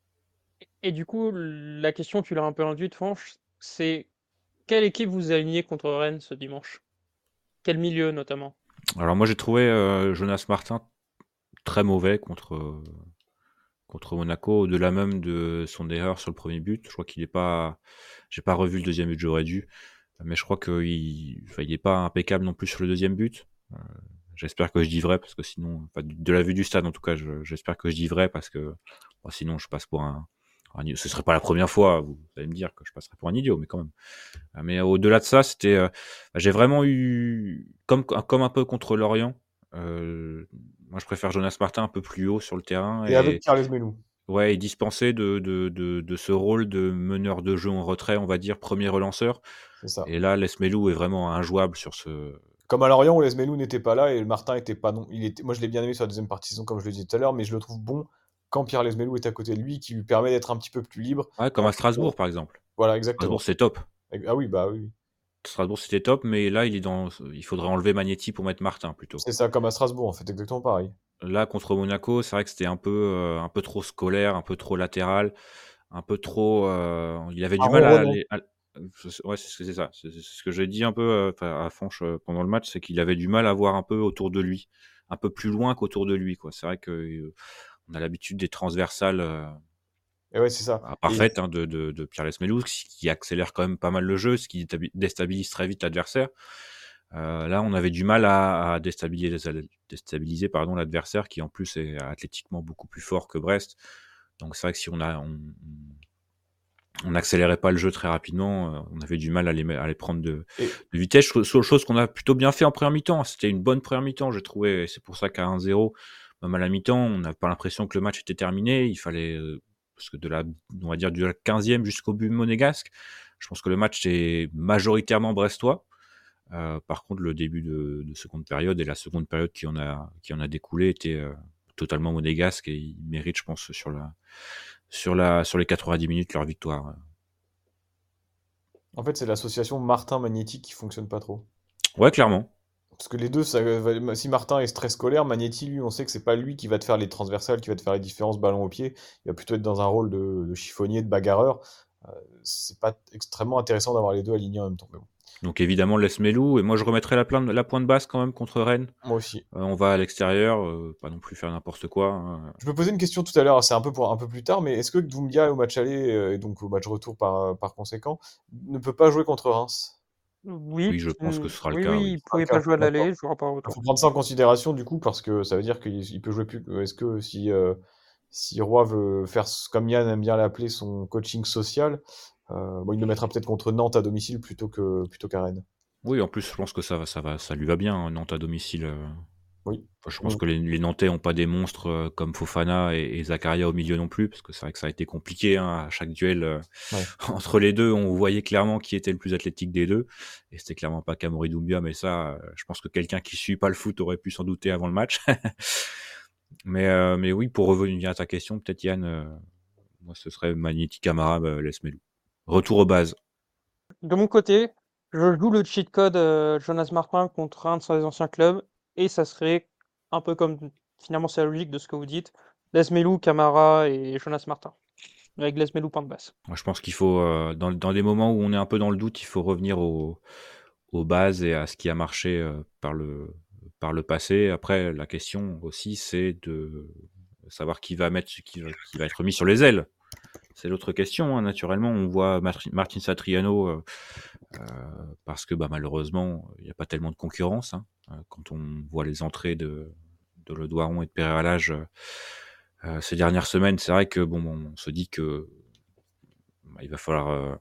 Et du coup, la question, tu l'as un peu induite, Fanch, c'est quelle équipe vous alignez contre Rennes ce dimanche? Quel milieu notamment? Alors moi j'ai trouvé euh, Jonas Martin très mauvais contre, euh, contre Monaco, au-delà même de son erreur sur le premier but. Je crois qu'il est pas, j'ai pas revu le deuxième but, j'aurais dû, mais je crois qu'il enfin, il est pas impeccable non plus sur le deuxième but. Euh, j'espère que je dis vrai, parce que sinon, enfin, de la vue du stade en tout cas, je- j'espère que je dis vrai, parce que bon, sinon je passe pour un, un idiot. Ce serait pas la première fois, vous allez me dire que je passerai pour un idiot, mais quand même. Euh, Mais au-delà de ça, c'était, euh, j'ai vraiment eu, comme, comme un peu contre Lorient, euh, moi je préfère Jonas Martin un peu plus haut sur le terrain, Et et, avec Carles Melou. ouais, et dispenser de, de, de, de ce rôle de meneur de jeu en retrait, on va dire, premier relanceur. C'est ça. Et là, Lesmelou est vraiment injouable sur ce. Comme à Lorient où Lesmelou n'était pas là et le Martin était pas non. Il était... Moi je l'ai bien aimé sur la deuxième partie de saison, comme je le disais tout à l'heure, mais je le trouve bon quand Pierre Lesmelou est à côté de lui, qui lui permet d'être un petit peu plus libre. Ouais, comme à Strasbourg, par exemple. Voilà, exactement. Strasbourg, c'est top. Ah oui, bah oui. Strasbourg, c'était top, mais là, il est dans. Il faudrait enlever Magnetti pour mettre Martin plutôt. C'est ça, comme à Strasbourg, en fait, exactement pareil. Là, contre Monaco, c'est vrai que c'était un peu, euh, un peu trop scolaire, un peu trop latéral, un peu trop. euh, il avait du Un mal à ronronnement. aller. à- Ouais, c'est c'est ça. C'est c'est ce que j'ai dit un peu euh, enfin, à Fanch euh, pendant le match, c'est qu'il avait du mal à voir un peu autour de lui, un peu plus loin qu'autour de lui, quoi. C'est vrai que euh, on a l'habitude des transversales euh, Et ouais, c'est ça. ah, Et parfaites hein, de, de, de Pierre Lesmelou, qui, qui accélère quand même pas mal le jeu, ce qui détabi- déstabilise très vite l'adversaire. Euh, là, on avait du mal à, à déstabiliser, déstabiliser pardon, l'adversaire, qui en plus est athlétiquement beaucoup plus fort que Brest. Donc c'est vrai que si on a, on, on n'accélérait pas le jeu très rapidement, euh, on avait du mal à les, à les prendre de, Et- de vitesse. Chose, chose qu'on a plutôt bien fait en première mi-temps. C'était une bonne première mi-temps, j'ai trouvé. Et c'est pour ça qu'à un zéro, même à la mi-temps, on n'a pas l'impression que le match était terminé. Il fallait, euh, parce que de la, on va dire, de la quinzième jusqu'au but monégasque, je pense que le match est majoritairement brestois. Euh, par contre, le début de, de seconde période et la seconde période qui en a, qui en a découlé était euh, totalement monégasque et ils méritent, je pense, sur, la, sur, la, sur les quatre-vingt-dix minutes leur victoire. En fait, c'est l'association Martin-Magnetti qui fonctionne pas trop. Ouais, clairement. Parce que les deux, ça, va- si Martin est très scolaire, Magnetti, lui, on sait que c'est pas lui qui va te faire les transversales, qui va te faire les différences ballon au pied. Il va plutôt être dans un rôle de, de chiffonnier, de bagarreur. Euh, c'est pas extrêmement intéressant d'avoir les deux alignés en même temps. Mais bon. Donc évidemment, laisse Melou. Et moi, je remettrai la, plainte- la pointe basse quand même contre Rennes. Moi aussi. Euh, on va à l'extérieur, euh, pas non plus faire n'importe quoi. Hein. Je me posais une question tout à l'heure, c'est un peu pour un peu plus tard, mais est-ce que Doumbia au match aller euh, et donc au match retour par, par conséquent ne peut pas jouer contre Reims? Oui, Oui, je pense que mmh, ce sera le oui, cas, oui, oui. il pouvait D'accord, pas jouer à d'accord. l'aller, il jouera pas au Il retour. faut prendre ça en considération du coup parce que ça veut dire qu'il il peut jouer plus. Est-ce que si euh, si Roy veut faire ce- comme Yann aime bien l'appeler son coaching social, euh, bon, il le mettra peut-être contre Nantes à domicile plutôt que plutôt qu'à Rennes. Oui, en plus, je pense que ça, va- ça, va, ça lui va bien, hein, Nantes à domicile. euh. Oui. Enfin, je pense Mm. que les, les Nantais n'ont pas des monstres euh, comme Fofana et, et Zakaria au milieu non plus, parce que c'est vrai que ça a été compliqué hein, à chaque duel euh, Ouais. entre les deux. On voyait clairement qui était le plus athlétique des deux, et c'était clairement pas Kamori Doumbia, mais ça, euh, je pense que quelqu'un qui suit pas le foot aurait pu s'en douter avant le match. mais, euh, mais oui, pour revenir à ta question, peut-être Yann, euh, moi ce serait Magnetti Camara, bah, laisse Melou. Retour aux bases. De mon côté, je joue le cheat code euh, Jonas Martin contre un de ses anciens clubs, et ça serait un peu comme finalement c'est la logique de ce que vous dites. Lesmelou, Camara et Jonas Martin. Avec Lesmelou point de basse. Moi, je pense qu'il faut, euh, dans, dans des moments où on est un peu dans le doute, il faut revenir au, aux bases et à ce qui a marché euh, par, le, par le passé. Après, la question aussi, c'est de savoir qui va, mettre, qui, va- qui va être mis sur les ailes. C'est l'autre question. Hein. Naturellement, on voit Martin, Martin Satriano euh, euh, parce que bah, malheureusement, il n'y a pas tellement de concurrence. Hein. Euh, Quand on voit les entrées de, de Le Doiron et de Père Alage euh, euh, ces dernières semaines, c'est vrai que bon, on se dit que bah, il va falloir euh,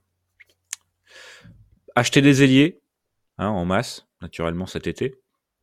acheter des ailiers hein, en masse, naturellement cet été.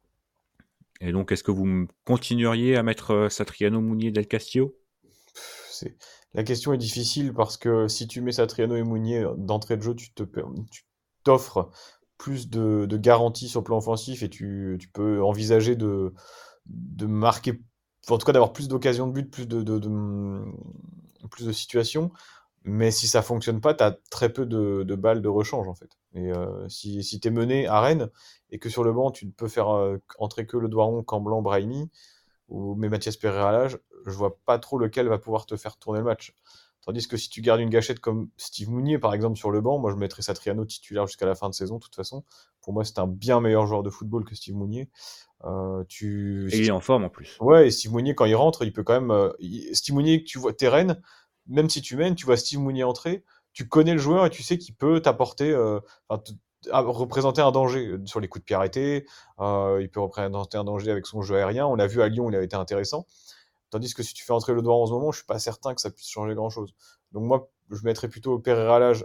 Et donc, est-ce que vous m- continueriez à mettre euh, Satriano, Mounier, Del Castillo? Pff, c'est... La question est difficile parce que si tu mets Satriano et Mounier d'entrée de jeu, tu te per- tu t'offres plus de, de garanties sur le plan offensif et tu, tu peux envisager de, de marquer, enfin, en tout cas d'avoir plus d'occasions de but, plus de, de, de- plus de situations. Mais si ça fonctionne pas, tu as très peu de, de balles de rechange en fait. Et euh, si, si tu es mené à Rennes et que sur le banc tu ne peux faire euh, entrer que le Doiron, Camblan, Brahimi ou mais Mathias Pereira à l'âge, je vois pas trop lequel va pouvoir te faire tourner le match. Tandis que si tu gardes une gâchette comme Steve Mounier par exemple sur le banc, moi je mettrais Satriano titulaire jusqu'à la fin de saison de toute façon. Pour moi c'est un bien meilleur joueur de football que Steve Mounier. Euh, tu... Et il est en forme en plus. Ouais, et Steve Mounier, quand il rentre, il peut quand même. euh, il- Steve Mounier, que tu vois, t'es Rennes, même si tu mènes, tu vois Steve Mounier entrer, tu connais le joueur et tu sais qu'il peut t'apporter, euh, enfin, te- à- représenter un danger euh, sur les coups de pied arrêtés. Euh, il peut représenter un danger avec son jeu aérien. On l'a vu à Lyon, il a été intéressant. Tandis que si tu fais entrer le doigt en ce moment, je suis pas certain que ça puisse changer grand-chose. Donc moi, je mettrais plutôt Pereira à l'âge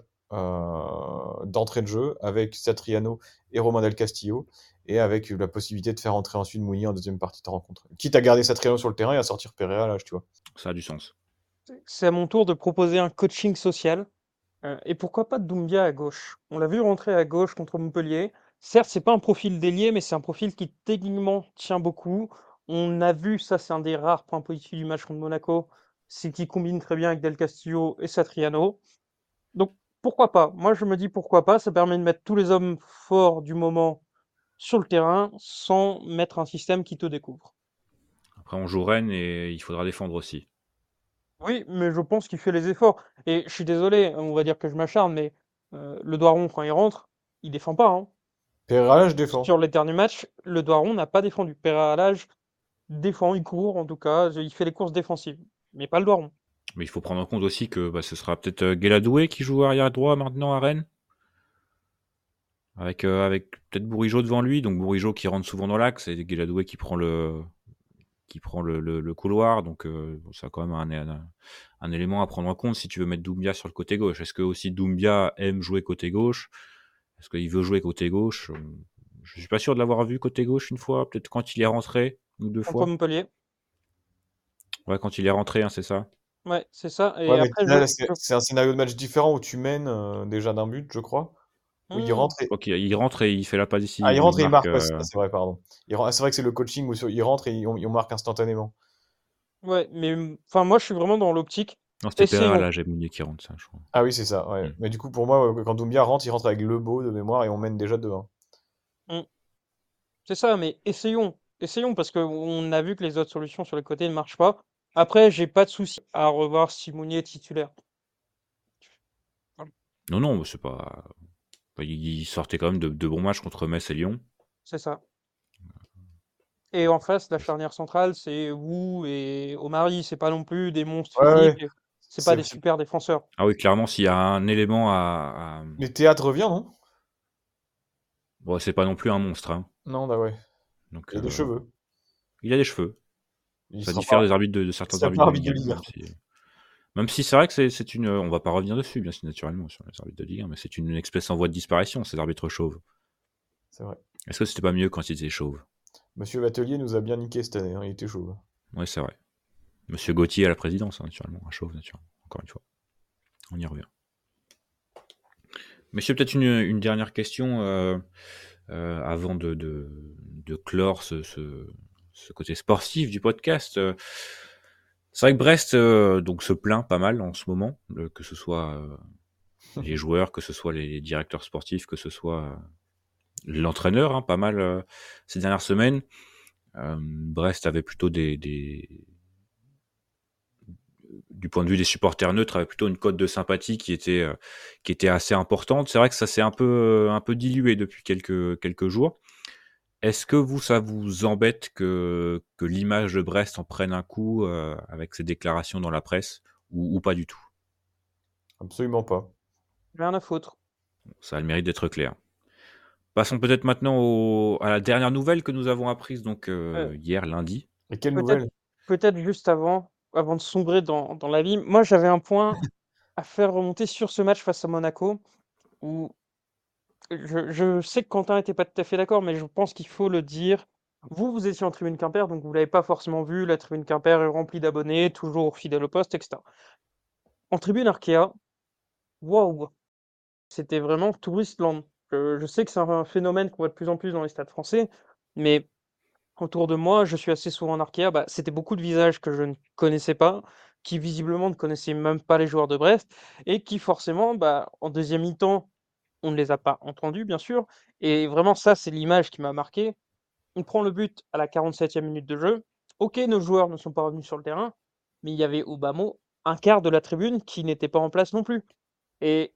euh, d'entrée de jeu avec Satriano et Romain Del Castillo et avec la possibilité de faire entrer ensuite Mounier en deuxième partie de rencontre. Quitte à garder Satriano sur le terrain et à sortir Pereira à l'âge, tu vois. Ça a du sens. C'est à mon tour de proposer un coaching social. Euh, et pourquoi pas Doumbia à gauche? On l'a vu rentrer à gauche contre Montpellier. Certes, c'est pas un profil d'ailier, mais c'est un profil qui techniquement tient beaucoup. On a vu, ça c'est un des rares points positifs du match contre Monaco, c'est qu'il combine très bien avec Del Castillo et Satriano. Donc pourquoi pas? Moi je me dis pourquoi pas, ça permet de mettre tous les hommes forts du moment sur le terrain sans mettre un système qui te découvre. Après, on joue Rennes et il faudra défendre aussi. Oui, mais je pense qu'il fait les efforts. Et je suis désolé, on va dire que je m'acharne, mais euh, le Doiron, quand il rentre, il défend pas, hein. Pereira à l'âge défend. Sur les derniers matchs, le Doiron n'a pas défendu. Pereira Alage défend, il court, en tout cas, il fait les courses défensives, mais pas le Doiron. Mais il faut prendre en compte aussi que bah, ce sera peut-être euh, Guéladoué qui joue arrière droit maintenant à Rennes. Avec, euh, avec peut-être Bourigeau devant lui. Donc Bourigeau qui rentre souvent dans l'axe et Guéladoué qui prend le, qui prend le, le, le couloir. Donc euh, bon, ça a quand même un, un, un élément à prendre en compte si tu veux mettre Doumbia sur le côté gauche. Est-ce que aussi Doumbia aime jouer côté gauche? Est-ce qu'il veut jouer côté gauche? Je suis pas sûr de l'avoir vu côté gauche une fois. Peut-être quand il est rentré, ou deux Contre fois. Montpellier. Ouais, quand il est rentré, hein, c'est ça. Ouais, c'est ça. Et Ouais, mais après, là, je- c'est je- c'est un scénario de match différent où tu mènes euh, déjà d'un but, je crois. Oui, il rentre et... Ok, il rentre et il fait la passe décisive. Ah, il rentre et il marque, euh... ouais, c'est, c'est vrai, pardon. Il rentre... C'est vrai que c'est le coaching où il rentre et on, on marque instantanément. Ouais, mais enfin, moi, je suis vraiment dans l'optique. Non, c'était Pereira, Essayons. là, j'ai Mounier qui rentre, ça, je crois. Ah oui, c'est ça, ouais. Mm. Mais du coup, pour moi, quand Doumbia rentre, il rentre avec Lebeau de mémoire et on mène déjà deux un. Mm. C'est ça, mais essayons. Essayons, parce qu'on a vu que les autres solutions sur les côtés ne marchent pas. Après, j'ai pas de souci à revoir Simonier titulaire. Non, non, c'est pas. Il sortait quand même de, de bons matchs contre Metz et Lyon. C'est ça. Et en face, la charnière centrale, c'est Wu et Omari. C'est pas non plus des monstres Ouais, physiques. C'est c'est- pas des c'est- super défenseurs. Ah oui, clairement, s'il y a un élément à. à... Mais Théâtre revient, non? Bon, c'est pas non plus un monstre. Hein. Non, bah ouais. Donc, Il a des euh, cheveux. Il a des cheveux. Il Ça sera diffère pas- des arbitres de, de il certains sera arbitres pas de arbitre Ligue de un. Ligue un. Même si, même si c'est vrai que c'est, c'est une. On va pas revenir dessus, bien sûr, naturellement, sur les arbitres de Ligue un, mais c'est une espèce en voie de disparition, ces arbitres chauves. C'est vrai. Est-ce que c'était pas mieux quand ils étaient chauves? Monsieur Vatelier nous a bien niqué cette année, hein, il était chauve. Oui, c'est vrai. Monsieur Gauthier à la présidence, hein, naturellement, un chauve, naturellement. Encore une fois. On y revient. Messieurs, peut-être une, une dernière question euh, euh, avant de, de, de clore ce, ce, ce côté sportif du podcast. Euh, c'est vrai que Brest euh, donc, se plaint pas mal en ce moment, euh, que ce soit euh, les joueurs, que ce soit les directeurs sportifs, que ce soit euh, l'entraîneur, hein, pas mal euh, ces dernières semaines. Euh, Brest avait plutôt des, des... du point de vue des supporters neutres, avait plutôt une cote de sympathie qui était, euh, qui était assez importante. C'est vrai que ça s'est un peu, un peu dilué depuis quelques, quelques jours. Est-ce que vous, ça vous embête que, que l'image de Brest en prenne un coup euh, avec ces déclarations dans la presse ou, ou pas du tout? Absolument pas. Rien à foutre. Ça a le mérite d'être clair. Passons peut-être maintenant au, à la dernière nouvelle que nous avons apprise donc, euh, Ouais. hier, lundi. Et quelle Peut-être, nouvelle? peut-être juste avant, avant de sombrer dans, dans la vie, moi j'avais un point à faire remonter sur ce match face à Monaco où je, je sais que Quentin n'était pas tout à fait d'accord, mais je pense qu'il faut le dire. Vous, vous étiez en tribune Quimper, donc vous ne l'avez pas forcément vu. La tribune Quimper est remplie d'abonnés, toujours fidèles au poste, et cetera. En tribune Arkea, waouh, c'était vraiment tourist land. Je, je sais que c'est un phénomène qu'on voit de plus en plus dans les stades français, mais autour de moi, je suis assez souvent en Arkea, bah, c'était beaucoup de visages que je ne connaissais pas, qui visiblement ne connaissaient même pas les joueurs de Brest, et qui forcément, bah, en deuxième mi-temps, on ne les a pas entendus, bien sûr. Et vraiment, ça, c'est l'image qui m'a marqué. On prend le but à la quarante-septième minute de jeu. Ok, nos joueurs ne sont pas revenus sur le terrain, mais il y avait au bas mot un quart de la tribune qui n'était pas en place non plus. Et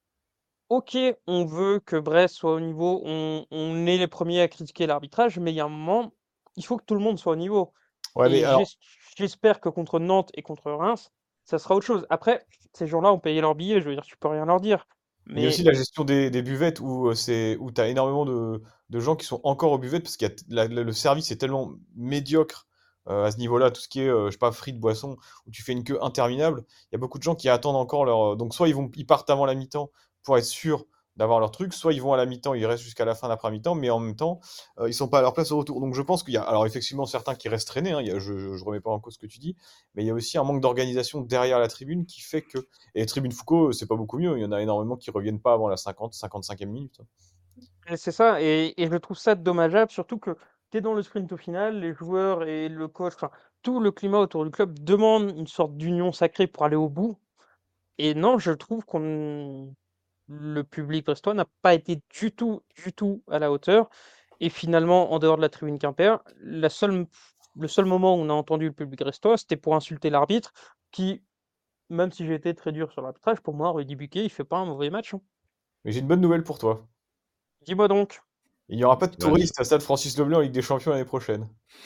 ok, on veut que Brest soit au niveau, on, on est les premiers à critiquer l'arbitrage, mais il y a un moment, il faut que tout le monde soit au niveau. Ouais, mais Et alors, j'es- j'espère que contre Nantes et contre Reims, ça sera autre chose. Après, ces gens-là ont payé leur billet, je veux dire, tu peux rien leur dire. il y a Mais aussi la gestion des, des buvettes où euh, c'est où tu as énormément de, de gens qui sont encore aux buvettes parce que la, la- le service est tellement médiocre euh, à ce niveau-là, tout ce qui est, euh, je sais pas, frites, boissons, où tu fais une queue interminable. Il y a beaucoup de gens qui attendent encore leur. Donc, soit ils vont, ils partent avant la mi-temps pour être sûrs d'avoir leur truc, soit ils vont à la mi-temps, ils restent jusqu'à la fin d'après-mi-temps, mais en même temps, euh, ils sont pas à leur place au retour. Donc, je pense qu'il y a, alors effectivement, certains qui restent traînés, hein, il y a- je, je remets pas en cause ce que tu dis, mais il y a aussi un manque d'organisation derrière la tribune qui fait que. Et Tribune Foucault, c'est pas beaucoup mieux. Il y en a énormément qui reviennent pas avant la cinquante, cinquante-cinquième minute. et c'est ça, et, et je trouve ça dommageable, surtout que tu es dans le sprint au final, les joueurs et le coach, enfin, tout le climat autour du club demande une sorte d'union sacrée pour aller au bout. Et non, je trouve qu'on le public brestois n'a pas été du tout, du tout à la hauteur. Et finalement, en dehors de la tribune Quimper, la seule, le seul moment où on a entendu le public brestois, c'était pour insulter l'arbitre, qui, même si j'ai été très dur sur l'arbitrage, pour moi, Rudy Buquet, il fait pas un mauvais match, hein. Mais j'ai une bonne nouvelle pour toi. Dis-moi donc. Il n'y aura pas de Vas-y. touristes à Stade Francis Leblanc en Ligue des Champions l'année prochaine.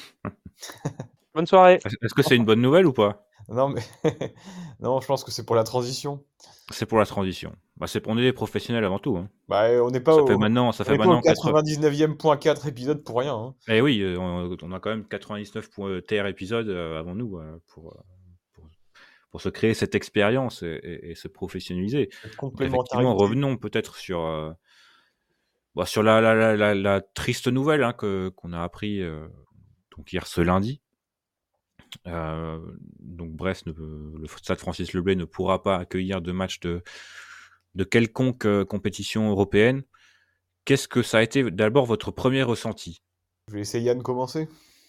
Bonne soirée. Est-ce que c'est une bonne nouvelle ou pas? Non, mais non, je pense que c'est pour la transition. C'est pour la transition. Bah, c'est pour nous les professionnels avant tout. Hein. Bah, on n'est pas Ça au, fait maintenant, ça on fait n'est pas maintenant au quatre. quatre-vingt-dix-neuvième point quatre épisode pour rien. Hein. Eh oui, euh, on, on a quand même quatre-vingt-dix-neuf points T R épisodes euh, avant nous euh, pour, euh, pour, pour se créer cette expérience et, et- et se professionnaliser. Cette Donc complémentarité. effectivement, revenons peut-être sur, euh, bah, sur la, la, la, la, la triste nouvelle hein, que, qu'on a appris euh, donc hier ce lundi. Euh, donc Brest, ne peut- le Stade Francis Leblay ne pourra pas accueillir de match de, de quelconque euh, compétition européenne. Qu'est-ce que ça a été d'abord votre premier ressenti? Je vais laisser Yann commencer.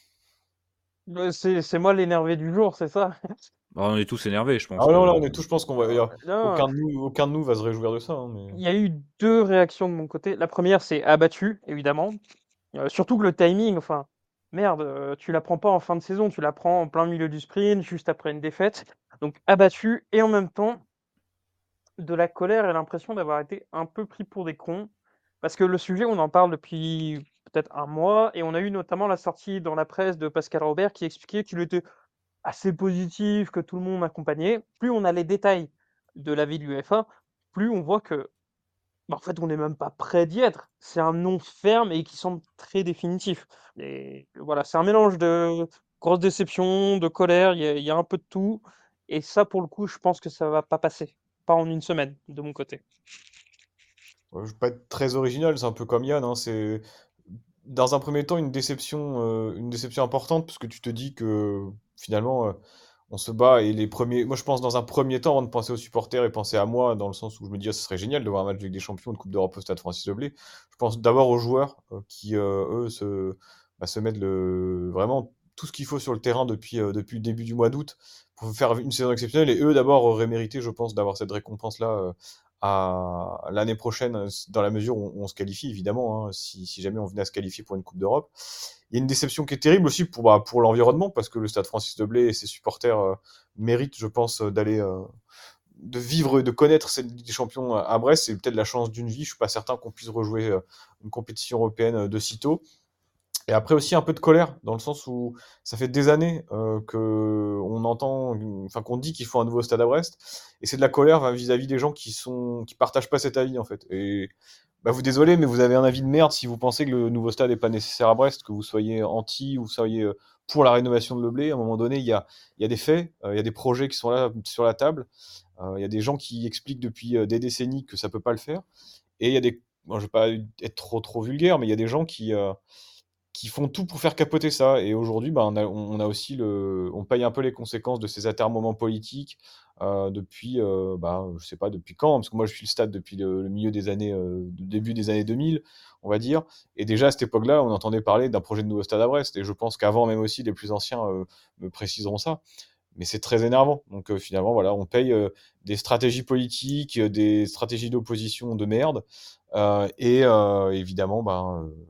Bah, c'est c'est moi l'énervé du jour, c'est ça? Bah, on est tous énervés, je pense Ah non, là, que. on est tous, je pense qu'on va. y a- Non, Aucun de nous, aucun de nous va se réjouir de ça. hein, mais... il y a eu deux réactions de mon côté. La première, c'est abattu, évidemment. Euh, surtout que le timing, enfin, merde, euh, tu la prends pas en fin de saison, tu la prends en plein milieu du sprint, juste après une défaite. Donc abattu, et en même temps, de la colère et l'impression d'avoir été un peu pris pour des cons. Parce que le sujet, on en parle depuis peut-être un mois, et on a eu notamment la sortie dans la presse de Pascal Robert qui expliquait qu'il était assez positif, que tout le monde accompagnait. Plus on a les détails de l'avis de l'UEFA, plus on voit que, bah, en fait, on n'est même pas prêt d'y être. C'est un non ferme et qui semble très définitif. Et voilà, c'est un mélange de grosse déception, de colère, il y a, il y a un peu de tout. Et ça, pour le coup, je pense que ça va pas passer. Pas en une semaine, de mon côté. Ouais, je vais pas être très original, c'est un peu comme Yann. hein, C'est dans un premier temps une déception, euh, une déception importante parce que tu te dis que finalement euh, on se bat et les premiers. Moi, je pense dans un premier temps, avant de penser aux supporters et penser à moi, dans le sens où je me dis ah, ce serait génial de voir un match de Ligue des Champions, de Coupe d'Europe au Stade Francis Deblé. Je pense d'abord aux joueurs euh, qui euh, eux se, bah, se mettent le vraiment tout ce qu'il faut sur le terrain depuis euh, depuis le début du mois d'août pour faire une saison exceptionnelle et eux d'abord auraient mérité, je pense, d'avoir cette récompense-là. euh, à l'année prochaine, euh, dans la mesure où on, on se qualifie, évidemment, hein, si, si jamais on venait à se qualifier pour une Coupe d'Europe. Il y a une déception qui est terrible aussi pour, bah, pour l'environnement, parce que le Stade Francis Deblé et ses supporters euh, méritent, je pense, euh, d'aller, euh, de vivre et de connaître cette Ligue des Champions à Brest. C'est peut-être la chance d'une vie. Je suis pas certain qu'on puisse rejouer euh, une compétition européenne euh, de sitôt. Et après aussi un peu de colère, dans le sens où ça fait des années euh, que on entend, enfin qu'on dit qu'il faut un nouveau stade à Brest, et c'est de la colère bah, vis-à-vis des gens qui sont, qui partagent pas cet avis en fait. Et bah, vous désolez, mais vous avez un avis de merde si vous pensez que le nouveau stade est pas nécessaire à Brest, que vous soyez anti ou vous soyez euh, pour la rénovation de l'Eblé. À un moment donné, il y a, il y a des faits, euh, il y a des projets qui sont là sur la table. Euh, il y a des gens qui expliquent depuis euh, des décennies que ça peut pas le faire, et il y a des, bon, je vais pas être trop trop vulgaire, mais il y a des gens qui euh, qui font tout pour faire capoter ça. Et aujourd'hui, bah, on a, on a aussi le, on paye un peu les conséquences de ces atermoiements politiques euh, depuis, euh, bah, je sais pas depuis quand, parce que moi je suis le stade depuis le, le milieu des années, euh, le début des années deux mille, on va dire. Et déjà à cette époque-là, on entendait parler d'un projet de nouveau stade à Brest. Et je pense qu'avant même aussi, les plus anciens euh, me préciseront ça. Mais c'est très énervant. Donc euh, finalement, voilà, on paye euh, des stratégies politiques, euh, des stratégies d'opposition de merde. Euh, et euh, évidemment, ben, euh,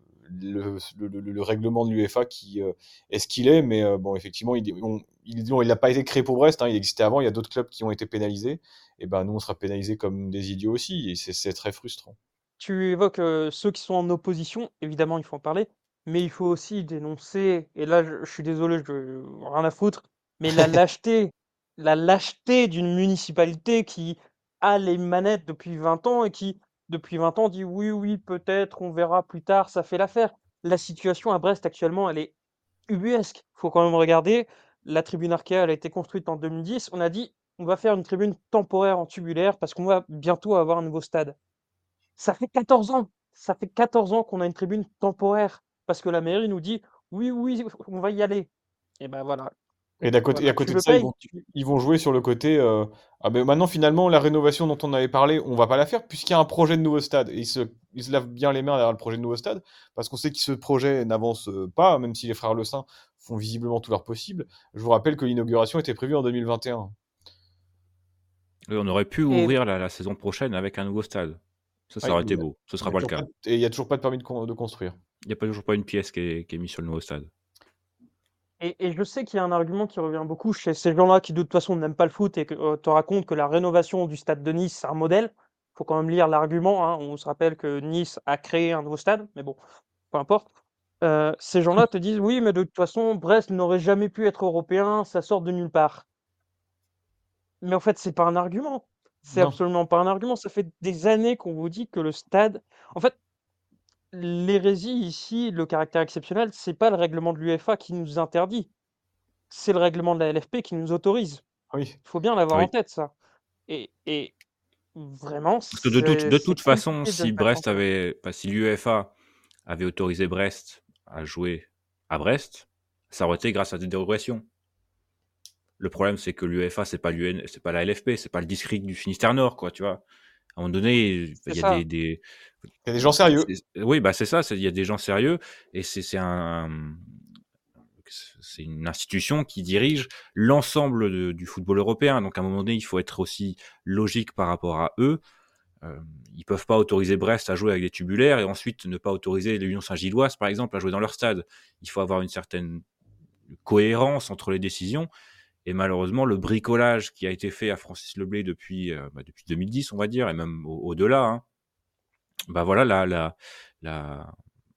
le, le, le, le règlement de l'UEFA qui euh, est ce qu'il est, mais euh, bon, effectivement, il on, il il n'a pas été créé pour Brest, hein, il existait avant, il y a d'autres clubs qui ont été pénalisés, et ben nous, on sera pénalisés comme des idiots aussi, et c'est, c'est très frustrant. Tu évoques euh, ceux qui sont en opposition, évidemment, il faut en parler, mais il faut aussi dénoncer, et là, je, je suis désolé, je rien à foutre, mais la lâcheté, la lâcheté d'une municipalité qui a les manettes depuis vingt ans et qui, depuis vingt ans, dit oui, oui, peut-être, on verra plus tard, ça fait l'affaire. La situation à Brest actuellement, elle est ubuesque. Il faut quand même regarder. La tribune Arkea, elle a été construite en deux mille dix. On a dit, on va faire une tribune temporaire en tubulaire parce qu'on va bientôt avoir un nouveau stade. Ça fait quatorze ans, ça fait quatorze ans qu'on a une tribune temporaire parce que la mairie nous dit oui, oui, on va y aller. Et ben voilà, Et, d'à côté, et à voilà, tu côté de le ça, ils payes. vont, tu- ils vont jouer sur le côté. Euh, ah ben maintenant, finalement, la rénovation dont on avait parlé, on va pas la faire puisqu'il y a un projet de nouveau stade. Et ils se, ils se lavent bien les mains derrière le projet de nouveau stade parce qu'on sait que ce projet n'avance euh, pas, même si les frères Le Saint font visiblement tout leur possible. Je vous rappelle que l'inauguration était prévue en deux mille vingt et un. Oui, on aurait pu Et ouvrir la, la saison prochaine avec un nouveau stade. Ça, ça Ouais, aurait été mais beau. Ce il sera y a pas le toujours cas. pas de- et il n'y a toujours pas de permis de, con- de construire. Il n'y a pas, toujours pas une pièce qui est, qui est mise sur le nouveau stade. Et, et je sais qu'il y a un argument qui revient beaucoup chez ces gens-là qui de toute façon n'aiment pas le foot et que euh, te racontent que la rénovation du stade de Nice, c'est un modèle. Il faut quand même lire l'argument, hein. On se rappelle que Nice a créé un nouveau stade, mais bon, peu importe. Euh, ces gens-là te disent oui, mais de toute façon, Brest n'aurait jamais pu être européen, ça sort de nulle part. Mais en fait, c'est pas un argument. C'est Non. absolument pas un argument. Ça fait des années qu'on vous dit que le stade. En fait, l'hérésie ici, le caractère exceptionnel, c'est pas le règlement de l'UEFA qui nous interdit. C'est le règlement de la L F P qui nous autorise. Oui. Il faut bien l'avoir en Oui. tête, ça. Et, et vraiment, Parce que de toute, c'est de c'est toute façon, compliqué de si le mettre en Brest place. avait, enfin, si l'UEFA avait autorisé Brest à jouer à Brest, ça aurait été grâce à des dérogations. Le problème, c'est que l'UEFA, c'est pas l'U N, c'est pas la L F P, c'est pas le district du Finistère Nord, quoi, tu vois. À un moment donné, il C'est y a ça. des, des... Il y a des gens sérieux. c'est- oui, bah c'est ça. c'est- Il y a des gens sérieux et c'est c'est un, c'est une institution qui dirige l'ensemble de- du football européen. Donc à un moment donné, il faut être aussi logique par rapport à eux. Euh, ils peuvent pas autoriser Brest à jouer avec des tubulaires et ensuite ne pas autoriser l'Union Saint-Gilloise, par exemple, à jouer dans leur stade. Il faut avoir une certaine cohérence entre les décisions. Et malheureusement, le bricolage qui a été fait à Francis Leblay depuis, euh, bah, depuis deux mille dix, on va dire, et même au- au-delà, hein, bah voilà la, la, la,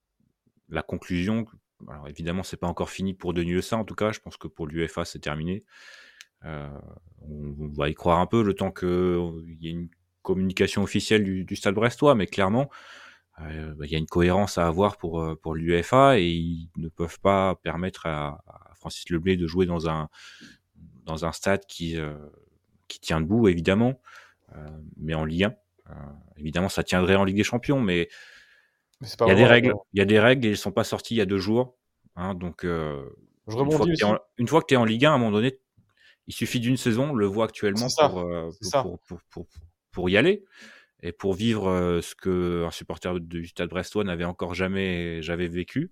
la conclusion. Alors évidemment, c'est pas encore fini pour Denis Le Saint, en tout cas. Je pense que pour l'UEFA, c'est terminé. Euh, on, on va y croire un peu le temps qu'il y ait une communication officielle du, du Stade Brestois, mais clairement, euh, bah, il y a une cohérence à avoir pour, euh, pour l'UEFA et ils ne peuvent pas permettre à, à Francis Leblay de jouer dans un, dans un stade qui, euh, qui tient debout, évidemment, euh, mais en Ligue un. Euh, évidemment, ça tiendrait en Ligue des Champions, mais Mais c'est pas il y a des vraiment. règles. Il y a des règles et elles sont pas sorties il y a deux jours. Hein, donc, euh, Je une fois rebondis que tu aussi. en, une fois que tu es en Ligue un, à un moment donné, il suffit d'une saison, on le voit actuellement, C'est ça, pour, euh, c'est ça. pour, pour, pour, pour y aller et pour vivre euh, ce qu'un supporter du Stade Brestois n'avait encore jamais j'avais vécu.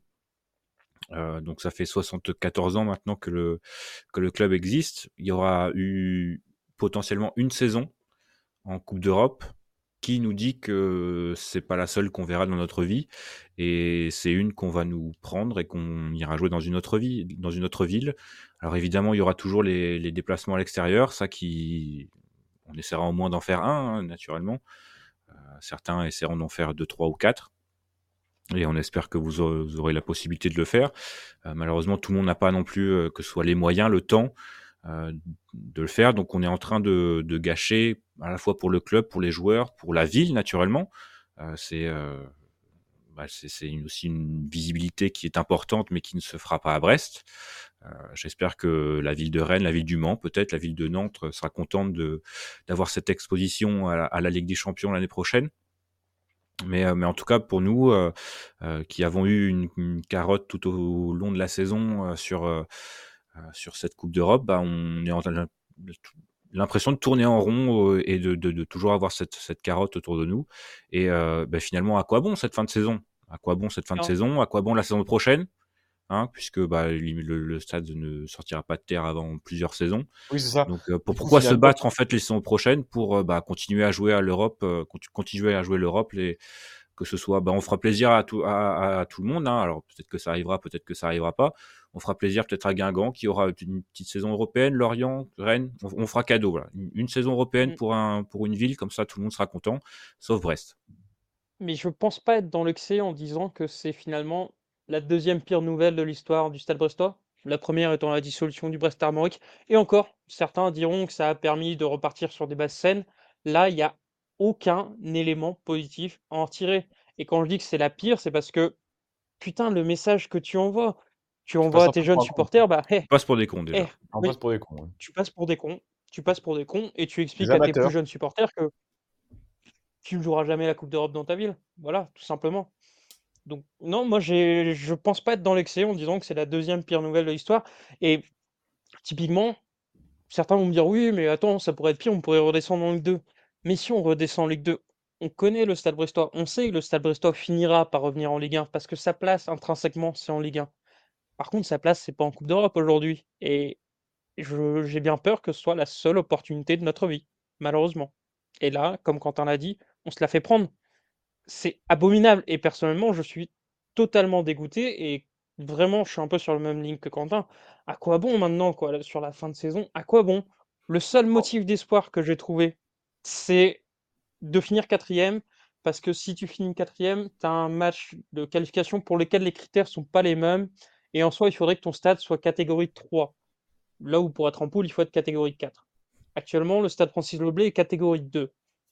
Euh, donc ça fait soixante-quatorze ans maintenant que le, que le club existe. Il y aura eu potentiellement une saison en Coupe d'Europe. Qui nous dit que c'est pas la seule qu'on verra dans notre vie et c'est une qu'on va nous prendre et qu'on ira jouer dans une autre vie, dans une autre ville. Alors évidemment, il y aura toujours les, les déplacements à l'extérieur, ça qui, on essaiera au moins d'en faire un, hein, naturellement. Euh, certains essaieront d'en faire deux, trois ou quatre. Et on espère que vous aurez, vous aurez la possibilité de le faire. Euh, malheureusement, tout le monde n'a pas non plus, euh, que ce soit les moyens, le temps euh, de le faire. Donc on est en train de, de gâcher à la fois pour le club, pour les joueurs, pour la ville naturellement. Euh, c'est euh, bah, c'est, c'est une, aussi une visibilité qui est importante, mais qui ne se fera pas à Brest. Euh, j'espère que la ville de Rennes, la ville du Mans, peut-être la ville de Nantes sera contente de, d'avoir cette exposition à la, à la Ligue des Champions l'année prochaine. Mais, euh, mais en tout cas, pour nous, euh, euh, qui avons eu une, une carotte tout au long de la saison euh, sur, euh, sur cette Coupe d'Europe, bah, on est en l'impression de tourner en rond euh, et de, de, de toujours avoir cette, cette carotte autour de nous. Et euh, bah, finalement, à quoi bon cette fin de saison? À quoi bon cette fin de Non. saison? À quoi bon la saison prochaine? Hein, puisque bah, le, le stade ne sortira pas de terre avant plusieurs saisons. Oui, c'est ça. Donc euh, pour, Du coup, pourquoi se finalement, battre en fait les saisons prochaines pour euh, bah, continuer à jouer à l'Europe, euh, conti- continuer à jouer l'Europe, les, que ce soit, bah, on fera plaisir à tout, à, à, à tout le monde. Hein. Alors peut-être que ça arrivera, peut-être que ça arrivera pas. On fera plaisir peut-être à Guingamp qui aura une petite saison européenne, Lorient, Rennes. On, on fera cadeau. Voilà. Une, une saison européenne Mm. pour un pour une ville comme ça, tout le monde sera content, sauf Brest. Mais je pense pas être dans l'excès en disant que c'est finalement la deuxième pire nouvelle de l'histoire du Stade Brestois. La première étant la dissolution du Brest Armorique. Et encore, certains diront que ça a permis de repartir sur des bases saines. Là, il n'y a aucun élément positif à en retirer. Et quand je dis que c'est la pire, c'est parce que, putain, le message que tu envoies, tu tu envoies passes à un tes peu jeunes pour un con. supporters, bah, hé, On passe pour des cons hé, déjà. On oui, passe pour des cons. Ouais. tu passes pour des cons, tu passes pour des cons, et tu Des expliques à tes plus amateurs. jeunes supporters que tu ne joueras jamais la Coupe d'Europe dans ta ville. Voilà, tout simplement. Donc non, moi j'ai je pense pas être dans l'excès en disant que c'est la deuxième pire nouvelle de l'histoire. Et typiquement, certains vont me dire: «Oui, mais attends, ça pourrait être pire, on pourrait redescendre en Ligue deux». Mais si on redescend en Ligue deux, on connaît le Stade Brestois, on sait que le Stade Brestois finira par revenir en Ligue un parce que sa place intrinsèquement, c'est en Ligue un. Par contre, sa place, c'est pas en Coupe d'Europe aujourd'hui et je j'ai bien peur que ce soit la seule opportunité de notre vie, malheureusement. Et là, comme Quentin l'a dit, on se la fait prendre. C'est abominable et personnellement, je suis totalement dégoûté et vraiment, je suis un peu sur le même ligne que Quentin. À quoi bon maintenant, quoi, là, sur la fin de saison? À quoi bon? Le seul motif d'espoir que j'ai trouvé, c'est de finir quatrième, parce que si tu finis quatrième, tu as un match de qualification pour lequel les critères sont pas les mêmes et en soi, il faudrait que ton stade soit catégorie trois. Là où pour être en poule, il faut être catégorie quatre. Actuellement, le stade Francis Leblay est catégorie deux.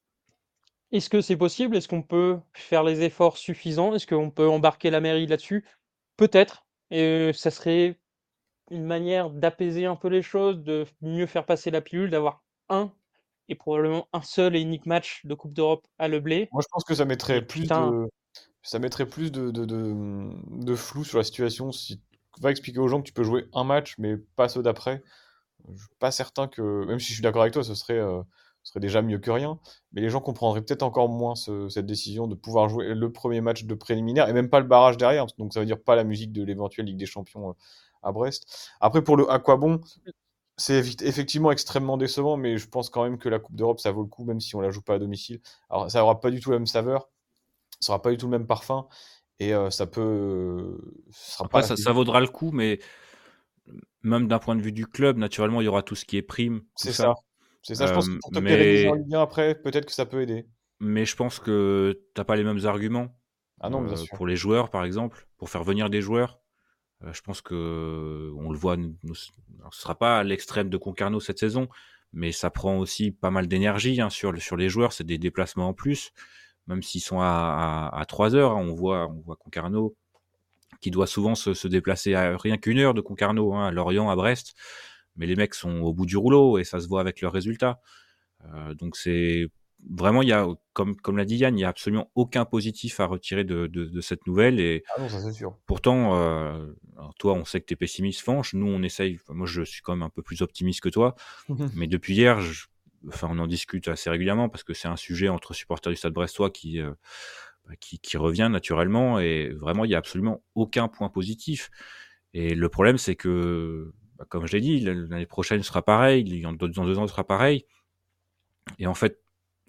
Est-ce que c'est possible? Est-ce qu'on peut faire les efforts suffisants? Est-ce qu'on peut embarquer la mairie là-dessus? Peut-être. Et ça serait une manière d'apaiser un peu les choses, de mieux faire passer la pilule, d'avoir un et probablement un seul et unique match de Coupe d'Europe à Leblay. Moi, je pense que ça Et mettrait plus putain, de, ça mettrait plus de, de, de, de flou sur la situation. Si tu vas expliquer aux gens que tu peux jouer un match, mais pas ceux d'après, je suis pas certain que, même si je suis d'accord avec toi, ce serait, euh, ce serait déjà mieux que rien. Mais les gens comprendraient peut-être encore moins ce- cette décision de pouvoir jouer le premier match de préliminaire et même pas le barrage derrière. Donc ça veut dire pas la musique de l'éventuelle Ligue des Champions euh, à Brest. Après, pour le à quoi bon, c'est effi- effectivement extrêmement décevant, mais je pense quand même que la Coupe d'Europe, ça vaut le coup, même si on la joue pas à domicile. Alors, ça aura pas du tout la même saveur, ça aura pas du tout le même parfum, et euh, ça peut, euh, ce sera Après, pas. ça, ça vaudra le coup, mais même d'un point de vue du club, naturellement, il y aura tout ce qui est prime, tout C'est ça. ça. C'est ça. Je pense que Euh, pour te pérenniser en mais, Ligue un après, peut-être que ça peut aider. mais je pense que t'as pas les mêmes arguments Ah non, bien euh, sûr. pour les joueurs, par exemple, pour faire venir des joueurs. Euh, je pense que on le voit, nous, nous- alors, ce sera pas à l'extrême de Concarneau cette saison, mais ça prend aussi pas mal d'énergie hein, sur, le- sur les joueurs. C'est des déplacements en plus, même s'ils sont à, à, à trois heures. Hein, on voit, on voit Concarneau qui doit souvent se, se déplacer à rien qu'une heure de Concarneau, hein, à Lorient, à Brest. Mais les mecs sont au bout du rouleau et ça se voit avec leurs résultats. Euh, donc c'est vraiment, il y a, comme, comme l'a dit Yann, il n'y a absolument aucun positif à retirer de, de, de cette nouvelle. Et Ah non, ça c'est sûr. pourtant, euh, alors toi, on sait que tu es pessimiste, Fanche. Nous, on essaye. Enfin, moi, je suis quand même un peu plus optimiste que toi. Mais depuis hier, je- enfin, on en discute assez régulièrement parce que c'est un sujet entre supporters du Stade Brestois qui, euh, bah, qui, qui revient naturellement. Et vraiment, il n'y a absolument aucun point positif. Et le problème, c'est que, bah, comme je l'ai dit, l'année prochaine sera pareil. Dans deux dans deux ans, ce sera pareil. Et en fait,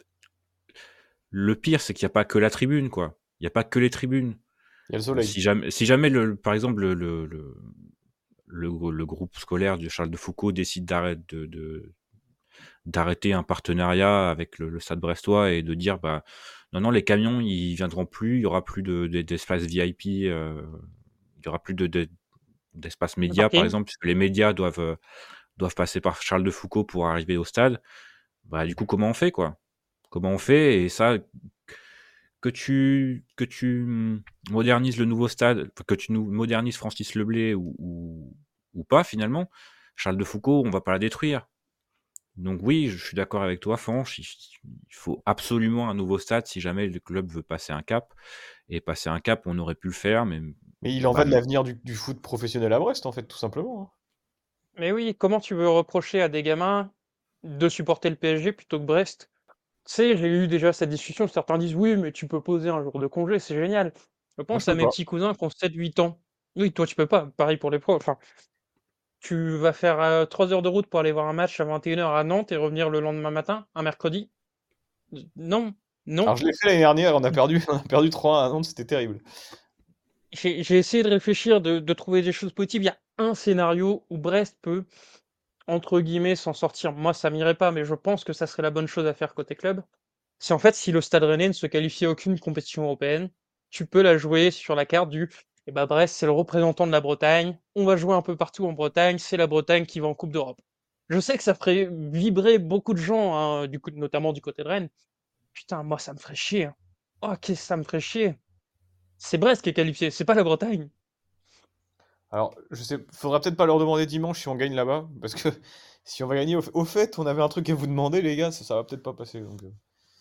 le pire, c'est qu'il n'y a pas que la tribune, quoi. Il n'y a pas que les tribunes. Il y a le Euh, soleil. Si jamais, si jamais le, par exemple, le, le, le, le, le groupe scolaire de Charles de Foucault décide d'arrêter de, de, d'arrêter un partenariat avec le, le Stade Brestois et de dire, bah, non, non, les camions, ils viendront plus, il y aura plus de, de- d'espace V I P, euh, il y aura plus de, de- d'espace Le média, par parking. exemple, puisque les médias doivent, euh, doivent passer par Charles de Foucault pour arriver au stade. Bah, du coup, comment on fait, quoi? Comment on fait? Et ça, que tu, que tu hum, modernises le nouveau stade, enfin, que tu nous modernises Francis Leblay ou, ou, ou pas, finalement, Charles de Foucault, on va pas la détruire. Donc oui, je suis d'accord avec toi, Fanche, il, il faut absolument un nouveau stade si jamais le club veut passer un cap. Et passer un cap, on aurait pu le faire, mais Mais il en bah, va de l'avenir du, du foot professionnel à Brest, en fait, tout simplement. hein. Mais oui, comment tu veux reprocher à des gamins de supporter le P S G plutôt que Brest? Tu sais, j'ai eu déjà cette discussion, certains disent oui, mais tu peux poser un jour de congé, c'est génial. Je Moi, je pense à peux mes pas. petits cousins qui ont sept huit ans. Oui, toi tu peux pas, pareil pour les pros. Enfin, tu vas faire euh, trois heures de route pour aller voir un match à vingt et une heures à Nantes et revenir le lendemain matin, un mercredi? Non, Alors, non. je l'ai fait l'année dernière, on a perdu, on a perdu trois à un à Nantes, c'était terrible. J'ai j'ai essayé de réfléchir, de, de trouver des choses positives. Il y a un scénario où Brest peut, entre guillemets, s'en sortir. Moi, ça m'irait pas, mais je pense que ça serait la bonne chose à faire côté club. C'est en fait si le Stade Rennais ne se qualifiait à aucune compétition européenne, tu peux la jouer sur la carte du eh ben Brest, c'est le représentant de la Bretagne, on va jouer un peu partout en Bretagne, c'est la Bretagne qui va en Coupe d'Europe. Je sais que ça ferait vibrer beaucoup de gens, hein, du coup, notamment du côté de Rennes. Putain, moi ça me ferait chier. hein. Oh, qu'est-ce que ça me ferait chier. C'est Brest qui est qualifié, c'est pas la Bretagne. Alors, je sais, faudra peut-être pas leur demander dimanche si on gagne là-bas, parce que si on va gagner, au, au fait, on avait un truc à vous demander, les gars, ça, ça va peut-être pas passer. Donc, euh.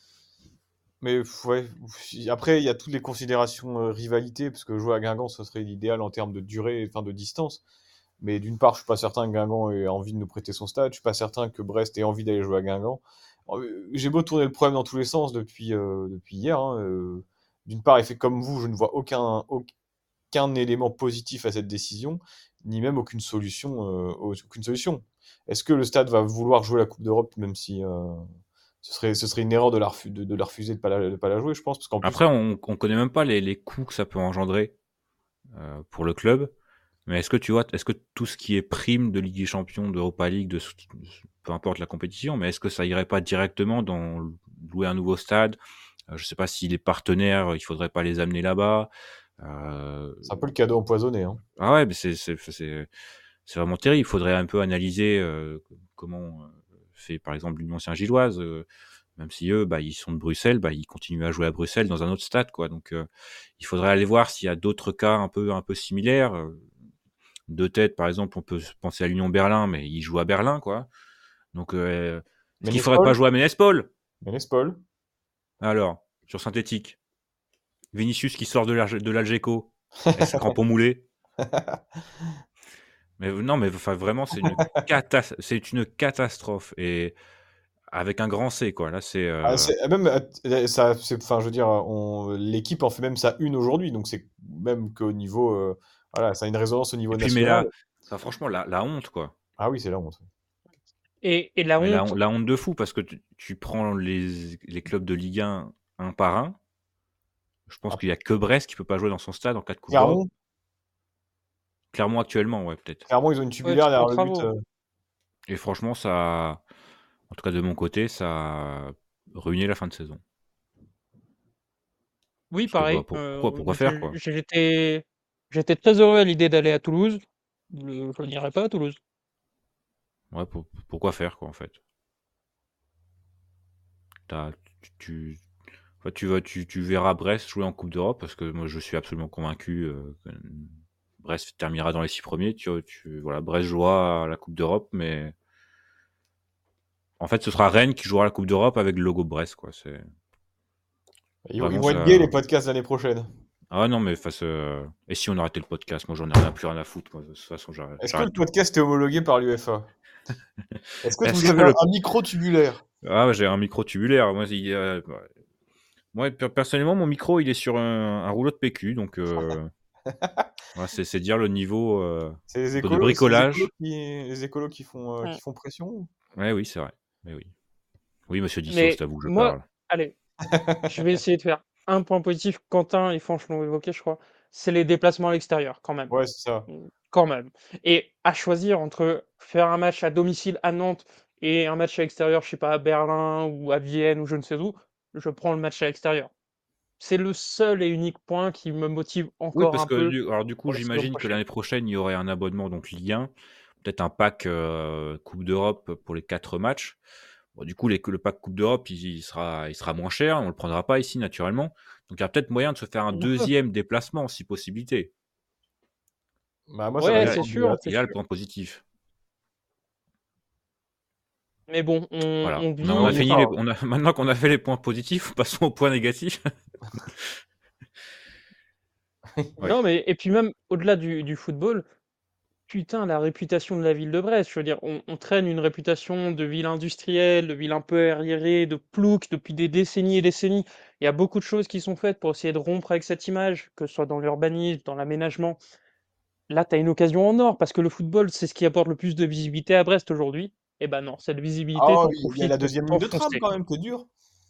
Mais pff, ouais, pff, après, il y a toutes les considérations euh, rivalité, parce que jouer à Guingamp, ce serait l'idéal en termes de durée, enfin de distance. Mais d'une part, je suis pas certain que Guingamp ait envie de nous prêter son stade, je suis pas certain que Brest ait envie d'aller jouer à Guingamp. Euh, J'ai beau tourner le problème dans tous les sens depuis, euh, depuis hier. hein, euh, D'une part, il fait comme vous, je ne vois aucun, aucun élément positif à cette décision, ni même aucune solution. euh, aucune solution. Est-ce que le stade va vouloir jouer la Coupe d'Europe, même si euh, ce serait, ce serait une erreur de la, refu- de, de la refuser de pas la, de pas la jouer, je pense, parce qu'en plus, après, on, on connaît même pas les, les coûts que ça peut engendrer euh, pour le club. Mais est-ce que tu vois, est-ce que tout ce qui est prime de Ligue des Champions, d'Europa League, de, peu importe la compétition, mais est-ce que ça irait pas directement dans louer un nouveau stade? Euh, Je sais pas si les partenaires, il faudrait pas les amener là-bas. Euh, c'est un peu le cadeau empoisonné. Hein. Ah ouais, mais c'est c'est c'est c'est vraiment terrible. Il faudrait un peu analyser euh, comment euh, fait par exemple l'Union Saint-Gilloise. euh, même si eux, bah, ils sont de Bruxelles, bah, ils continuent à jouer à Bruxelles dans un autre stade, quoi. Donc, euh, il faudrait aller voir s'il y a d'autres cas un peu un peu similaires. Euh, De tête, par exemple, on peut penser à l'Union Berlin, mais ils jouent à Berlin, quoi. Donc, euh, est-ce qu'il faudrait Ménespol pas jouer à Ménespol? Ménespol Alors, sur synthétique, Vinicius qui sort de l'Alge- de l'Algeco avec ses crampons moulés. Mais non, mais enfin vraiment, c'est une, catas- c'est une catastrophe. Et avec un grand C, quoi. Là, c'est. Euh... Ah, c'est même, euh, ça, c'est, enfin, je veux dire, on, l'équipe en fait même sa une aujourd'hui, donc c'est même qu'au niveau, euh, voilà, ça a une résonance au niveau Et puis, national. mais là, ça, franchement, la, la honte, quoi. Ah oui, c'est la honte. Et, et la mais honte. La, la honte de fou, parce que tu, tu prends les, les clubs de Ligue un un par un. Je pense ah. qu'il n'y a que Brest qui ne peut pas jouer dans son stade en cas de Coupe d'Europe. Clermont actuellement, ouais, peut-être. Clermont, ils ont une tubulaire ouais, derrière le but. Euh... Et franchement, ça, en tout cas de mon côté, ça a ruiné la fin de saison. Oui, Parce pareil. Que, bah, pour, euh, pourquoi, pourquoi faire, quoi. J'étais, j'étais très heureux à l'idée d'aller à Toulouse. Je n'irai pas à Toulouse. Ouais, pour, pourquoi faire, quoi, en fait. T'as, tu, tu, enfin, tu, vas, tu, tu verras Brest jouer en Coupe d'Europe, parce que moi, je suis absolument convaincu euh, que Brest terminera dans les six premiers. Tu, tu, voilà, Brest jouera à la Coupe d'Europe, mais en fait, ce sera Rennes qui jouera la Coupe d'Europe avec le logo Brest, quoi. C'est... Ils, ils vont ça... être gays les podcasts l'année prochaine. Ah non, mais face. Euh... Et si on arrêtait le podcast, moi j'en ai rien, plus rien à foutre. Moi, de toute façon, j'arrête. Est-ce j'arrête. que le podcast est homologué par l'UEFA? Est-ce que Est-ce vous avez le... un micro tubulaire? Ah, j'ai un micro tubulaire. Moi, il, euh... moi, personnellement, mon micro, il est sur un, un rouleau de P Q, donc euh... ouais, c'est, c'est dire le niveau euh, c'est les écolos, de bricolage. C'est les écolos qui, les écolos qui font, euh, ouais. qui font pression. Ouais, oui, c'est vrai. Mais oui, oui, Monsieur Dissot, Mais c'est à vous que je moi, parle. Allez, je vais essayer de faire un point positif. Quentin et Fanch l'ont évoqué, je crois. C'est les déplacements à l'extérieur, quand même. Ouais, c'est ça. Quand même. Et à choisir entre faire un match à domicile à Nantes et un match à l'extérieur, je sais pas, à Berlin ou à Vienne ou je ne sais où, je prends le match à l'extérieur. C'est le seul et unique point qui me motive encore oui, parce un que peu. Du, alors du coup, j'imagine que l'année prochaine, il y aurait un abonnement donc Ligue un, peut-être un pack euh, Coupe d'Europe pour les quatre matchs. Bon, du coup, les, le pack Coupe d'Europe, il, il, sera, il sera moins cher. On ne le prendra pas ici, naturellement. Donc, il y a peut-être moyen de se faire un deuxième déplacement, si possibilité. Bah, moi, ouais, ça c'est sûr. Il y a le point positif. Mais bon, on, voilà. on, on, a, on a fini les, on a, maintenant qu'on a fait les points positifs, passons aux points négatifs. ouais. Non, mais et puis même au-delà du, du football, putain, la réputation de la ville de Brest. Je veux dire, on, on traîne une réputation de ville industrielle, de ville un peu arriérée, de plouc depuis des décennies et décennies. Il y a beaucoup de choses qui sont faites pour essayer de rompre avec cette image, que ce soit dans l'urbanisme, dans l'aménagement. Là, tu as une occasion en or, parce que le football, c'est ce qui apporte le plus de visibilité à Brest aujourd'hui. Eh ben non, cette visibilité, oh, t'en il profites. y a la deuxième ligne de tram quand même, c'est dur.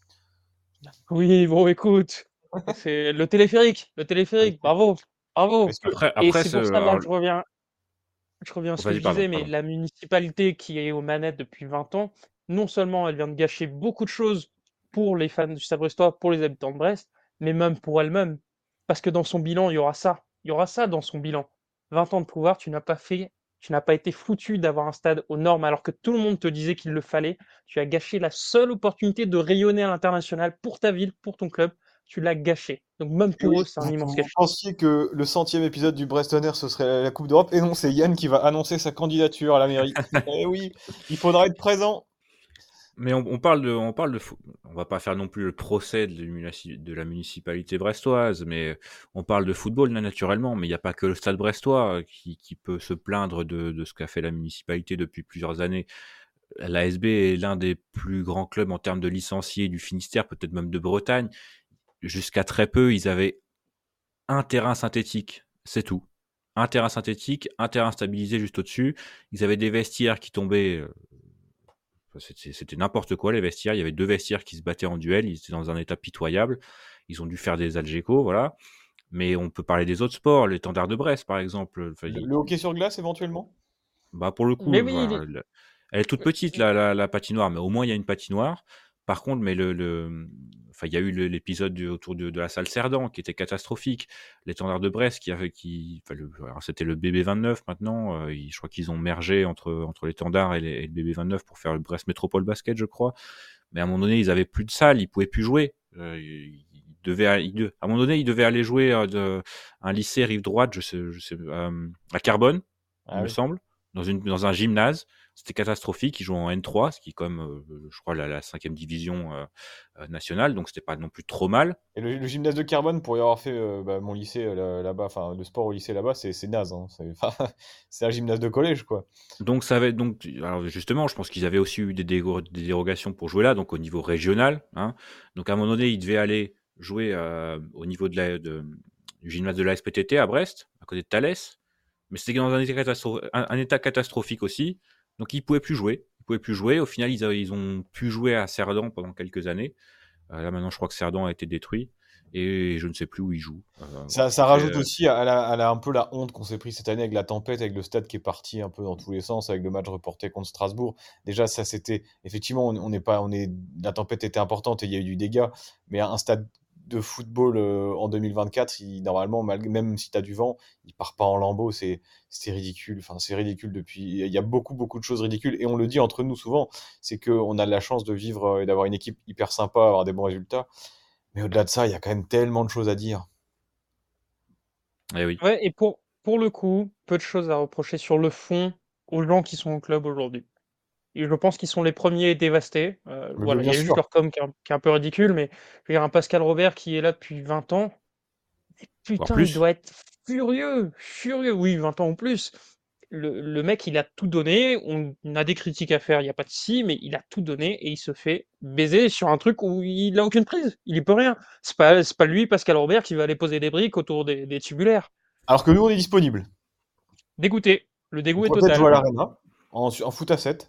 Oui, bon, écoute, c'est le téléphérique, le téléphérique, bravo, bravo. Après, après, et c'est pour ça, là, alors... je reviens, je reviens à ce que je pardon, disais, mais pardon. la municipalité qui est aux manettes depuis vingt ans, non seulement elle vient de gâcher beaucoup de choses pour les fans du Stade Brestois, pour les habitants de Brest, mais même pour elle-même, parce que dans son bilan, il y aura ça, il y aura ça dans son bilan. vingt ans de pouvoir, tu n'as pas fait, tu n'as pas été foutu d'avoir un stade aux normes alors que tout le monde te disait qu'il le fallait. Tu as gâché la seule opportunité de rayonner à l'international pour ta ville, pour ton club. Tu l'as gâché. Donc même pour oui, eux, c'est un immense gâchis. Vous pensiez que le centième épisode du Brest Honor, ce serait la Coupe d'Europe, et non, c'est Yann qui va annoncer sa candidature à la mairie. Eh oui, il faudra être présent. Mais on, on parle de, on parle de, on va pas faire non plus le procès de, de la municipalité brestoise, mais on parle de football naturellement. Mais il n'y a pas que le Stade Brestois qui, qui peut se plaindre de, de ce qu'a fait la municipalité depuis plusieurs années. L'A S B est l'un des plus grands clubs en termes de licenciés du Finistère, peut-être même de Bretagne. Jusqu'à très peu, ils avaient un terrain synthétique, c'est tout. Un terrain synthétique, un terrain stabilisé juste au-dessus. Ils avaient des vestiaires qui tombaient. C'était, c'était n'importe quoi, les vestiaires. Il y avait deux vestiaires qui se battaient en duel. Ils étaient dans un état pitoyable. Ils ont dû faire des algécos, voilà. Mais on peut parler des autres sports, l'étendard de Brest, par exemple. Enfin, le, il... le hockey sur glace, éventuellement. Bah pour le coup, mais oui, voilà, il... elle est toute petite, la, la, la patinoire, mais au moins il y a une patinoire. Par contre, mais le, le... Enfin, il y a eu le, l'épisode du, autour de, de la salle Cerdan qui était catastrophique. L'étendard de Brest qui avait, qui, enfin, le, alors c'était le B B vingt-neuf maintenant. Euh, je crois qu'ils ont mergé entre entre l'étendard et, les, et le B B vingt-neuf pour faire le Brest Métropole Basket, je crois. Mais à un moment donné, ils avaient plus de salle, ils pouvaient plus jouer. Euh, ils devaient, ils, à un moment donné, ils devaient aller jouer euh, de, un lycée rive droite, je sais, je sais, euh, à Carbone, ah, il oui. me semble, dans une dans un gymnase. c'était catastrophique. Ils jouent en N trois, ce qui est quand même, euh, je crois, la, la cinquième division euh, euh, nationale, donc c'était pas non plus trop mal. Et le, le gymnase de Carbone, pour y avoir fait euh, bah, mon lycée euh, là- là-bas, enfin le sport au lycée là-bas, c'est c'est naze. Hein. C'est enfin, c'est un gymnase de collège, quoi. Donc ça avait donc alors justement, je pense qu'ils avaient aussi eu des, dégo- des dérogations pour jouer là, donc au niveau régional. Hein. Donc à un moment donné, ils devaient aller jouer euh, au niveau de la, de, du gymnase de la S P T T à Brest, à côté de Thalès, mais c'était dans un état, catastro- un, un état catastrophique aussi. Donc ils pouvaient plus jouer. Ils pouvaient plus jouer. Au final, ils, a- ils ont pu jouer à Cerdan pendant quelques années. Euh, là maintenant, je crois que Cerdan a été détruit et je ne sais plus où ils jouent. Euh, Ça, ça rajoute aussi à la, à la- un peu la honte qu'on s'est pris cette année avec la tempête, avec le stade qui est parti un peu dans tous les sens, avec le match reporté contre Strasbourg. Déjà, ça c'était effectivement, on, on n'est pas, on est, la tempête était importante et il y a eu du dégât, mais un stade de football euh, en deux mille vingt-quatre, il, normalement, malgré, même si tu as du vent, il part pas en lambeaux, c'est c'est ridicule. Enfin, c'est ridicule depuis. Il y a beaucoup, beaucoup de choses ridicules et on le dit entre nous souvent, c'est qu'on a la chance de vivre et d'avoir une équipe hyper sympa, avoir des bons résultats. Mais au-delà de ça, il y a quand même tellement de choses à dire. Eh oui. Ouais, et pour, pour le coup, peu de choses à reprocher sur le fond aux gens qui sont au club aujourd'hui. Et je pense qu'ils sont les premiers dévastés. Euh, Mais voilà, il bien y a juste sûr. leur com qui est, un, qui est un peu ridicule, mais je veux dire, un Pascal Robert qui est là depuis vingt ans, et Voire putain, il plus. doit être furieux, furieux, oui, vingt ans ou plus. Le, le mec, il a tout donné, on, on a des critiques à faire, il n'y a pas de si, mais il a tout donné et il se fait baiser sur un truc où il a aucune prise, il y peut rien. C'est pas, c'est pas lui, Pascal Robert, qui va aller poser des briques autour des, des tubulaires. Alors que nous, on est disponible. Dégoûté, le On dégoût est pourrait peut-être total. jouer à l'Arena, en, en foot à sept.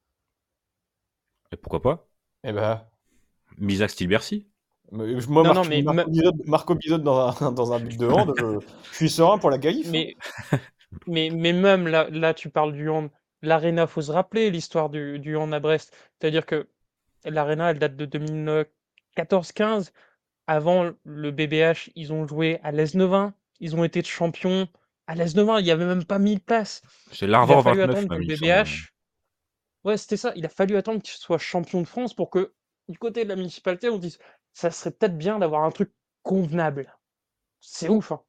Et pourquoi pas Eh ben, Misak style Bercy. mais- moi, Non, Marco, non, mais Marco me- Bizot, Marco Bizot dans un, dans un but de hand, je, je suis serein pour la qualif. hein. Mais, mais, mais même là, là, tu parles du hand. L'Arena, faut se rappeler l'histoire du, du hand à Brest. C'est-à-dire que l'Arena, elle date de deux mille quatorze quinze. Avant le B B H, ils ont joué à l'Esnevin. Ils ont été champions à l'Esnevin. Il n'y avait même pas mille places. C'est Il a l'Arvor fallu vingt-neuf attendre que même, le il me B B semble. H. Ouais, c'était ça. Il a fallu attendre qu'il soit champion de France pour que, du côté de la municipalité, on dise ça serait peut-être bien d'avoir un truc convenable. C'est ouf, hein.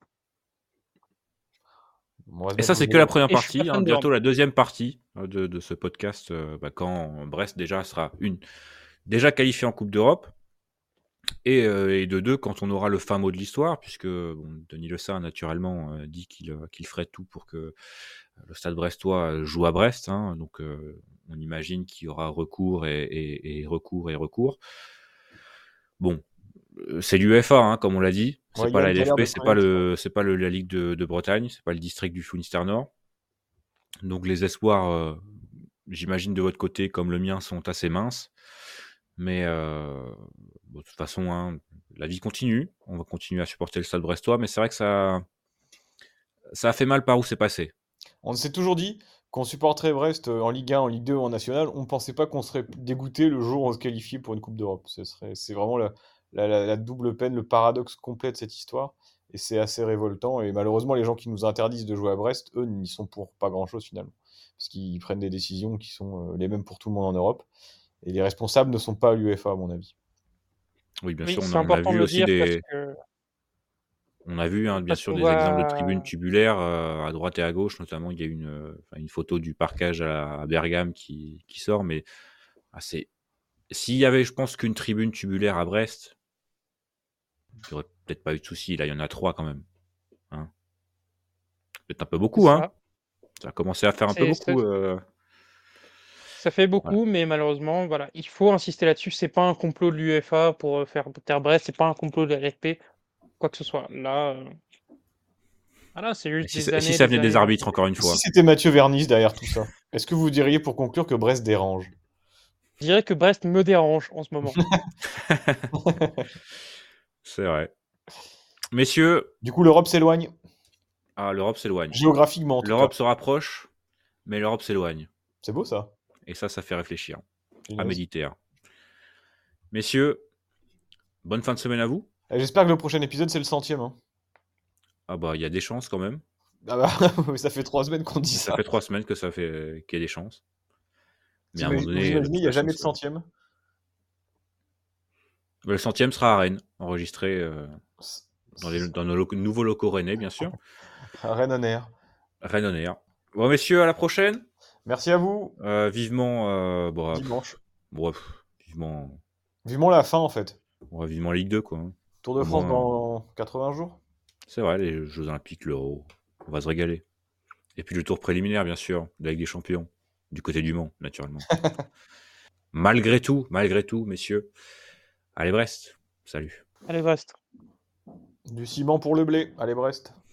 On va se Et mettre ça, au c'est que jeu. la première Et je suis pas partie. Hein. fan de Bientôt hand. la deuxième partie euh, de, de ce podcast, euh, bah, quand Brest déjà sera une déjà qualifié en Coupe d'Europe. Et, euh, et de deux, quand on aura le fin mot de l'histoire, puisque bon, Denis Le Saint, naturellement, euh, dit qu'il euh, qu'il ferait tout pour que le Stade brestois joue à Brest. Hein, donc, euh, on imagine qu'il y aura recours et, et, et recours et recours. Bon, euh, c'est l'UEFA, hein, comme on l'a dit. C'est Ouais, pas Yann, la t'as l'air L F P, de c'est pas pas être- le, c'est pas le, la Ligue de, de Bretagne, c'est pas le district du Finistère Nord. Donc, les espoirs, euh, j'imagine de votre côté, comme le mien, sont assez minces. Mais euh, bon, de toute façon, hein, la vie continue. On va continuer à supporter le Stade brestois, mais c'est vrai que ça, ça a fait mal par où c'est passé. On s'est toujours dit qu'on supporterait Brest euh, en Ligue un, en Ligue deux ou en National. On ne pensait pas qu'on serait dégoûté le jour où on se qualifiait pour une Coupe d'Europe. Ce serait, c'est vraiment la, la- la- la double peine, le paradoxe complet de cette histoire. Et c'est assez révoltant. Et malheureusement, les gens qui nous interdisent de jouer à Brest, eux, n'y sont pour pas grand-chose finalement. Parce qu'ils prennent des décisions qui sont euh, les mêmes pour tout le monde en Europe. Et les responsables ne sont pas à l'UEFA, à mon avis. Oui, bien Oui, sûr, on c'est a, on a important de vu le aussi dire des, parce que, on a vu hein, bien parce sûr qu'on des exemples de va. tribunes tubulaires euh, à droite et à gauche, notamment. Il y a une, euh, enfin, une photo du parquage à, à Bergame qui, qui sort, mais ah, c'est, s'il y avait, je pense, qu'une tribune tubulaire à Brest, il n'y aurait peut-être pas eu de souci. Là, il y en a trois quand même. Hein. Peut-être un peu beaucoup, C'est hein. ça. Ça a commencé à faire un peu C'est, c'est- beaucoup. euh, Ça fait voilà. beaucoup, mais malheureusement, voilà, il faut insister là-dessus. C'est pas un complot de l'UEFA pour euh, faire taire Brest, c'est pas un complot de la L F P, quoi que ce soit. Là, euh, voilà, c'est Et juste si, des ça- et si années, ça des venait des années. arbitres, encore une Et fois. si c'était Mathieu Vernis derrière tout ça, est-ce que vous diriez pour conclure que Brest dérange? Je dirais que Brest me dérange en ce moment. C'est vrai. Messieurs, Du coup, l'Europe s'éloigne, ah, l'Europe s'éloigne. géographiquement en tout L'Europe cas. se rapproche, mais l'Europe s'éloigne. C'est beau ça. Et ça, ça fait réfléchir, à Punaise. méditer. hein. Messieurs, bonne fin de semaine à vous. Et j'espère que le prochain épisode, c'est le centième. Hein. Ah bah, il y a des chances quand même. Ah bah, ça fait trois semaines qu'on dit Ça ça. fait trois semaines que ça fait qu'il y a des chances. Mais à un Vous moment donné, imaginez, de il n'y toute a jamais de façon, centième. c'est- le centième sera à Rennes, enregistré euh, dans, les, dans nos locaux- nouveaux locaux rennais, bien sûr. Rennes en air. Rennes on air. Bon, messieurs, à la prochaine. Merci à vous. Euh, vivement, euh, bon, pff, Dimanche. bon, pff, vivement, Vivement la fin, en fait. ouais, vivement Ligue deux, quoi. hein. Tour de Au France moins, dans quatre-vingts jours. C'est vrai, les Jeux Olympiques, l'Euro, on va se régaler. Et puis le tour préliminaire, bien sûr, de la Ligue des Champions, du côté du Mans, naturellement. Malgré tout, malgré tout, messieurs. Allez, Brest, salut. Allez, Brest. Du ciment pour le blé. Allez, Brest.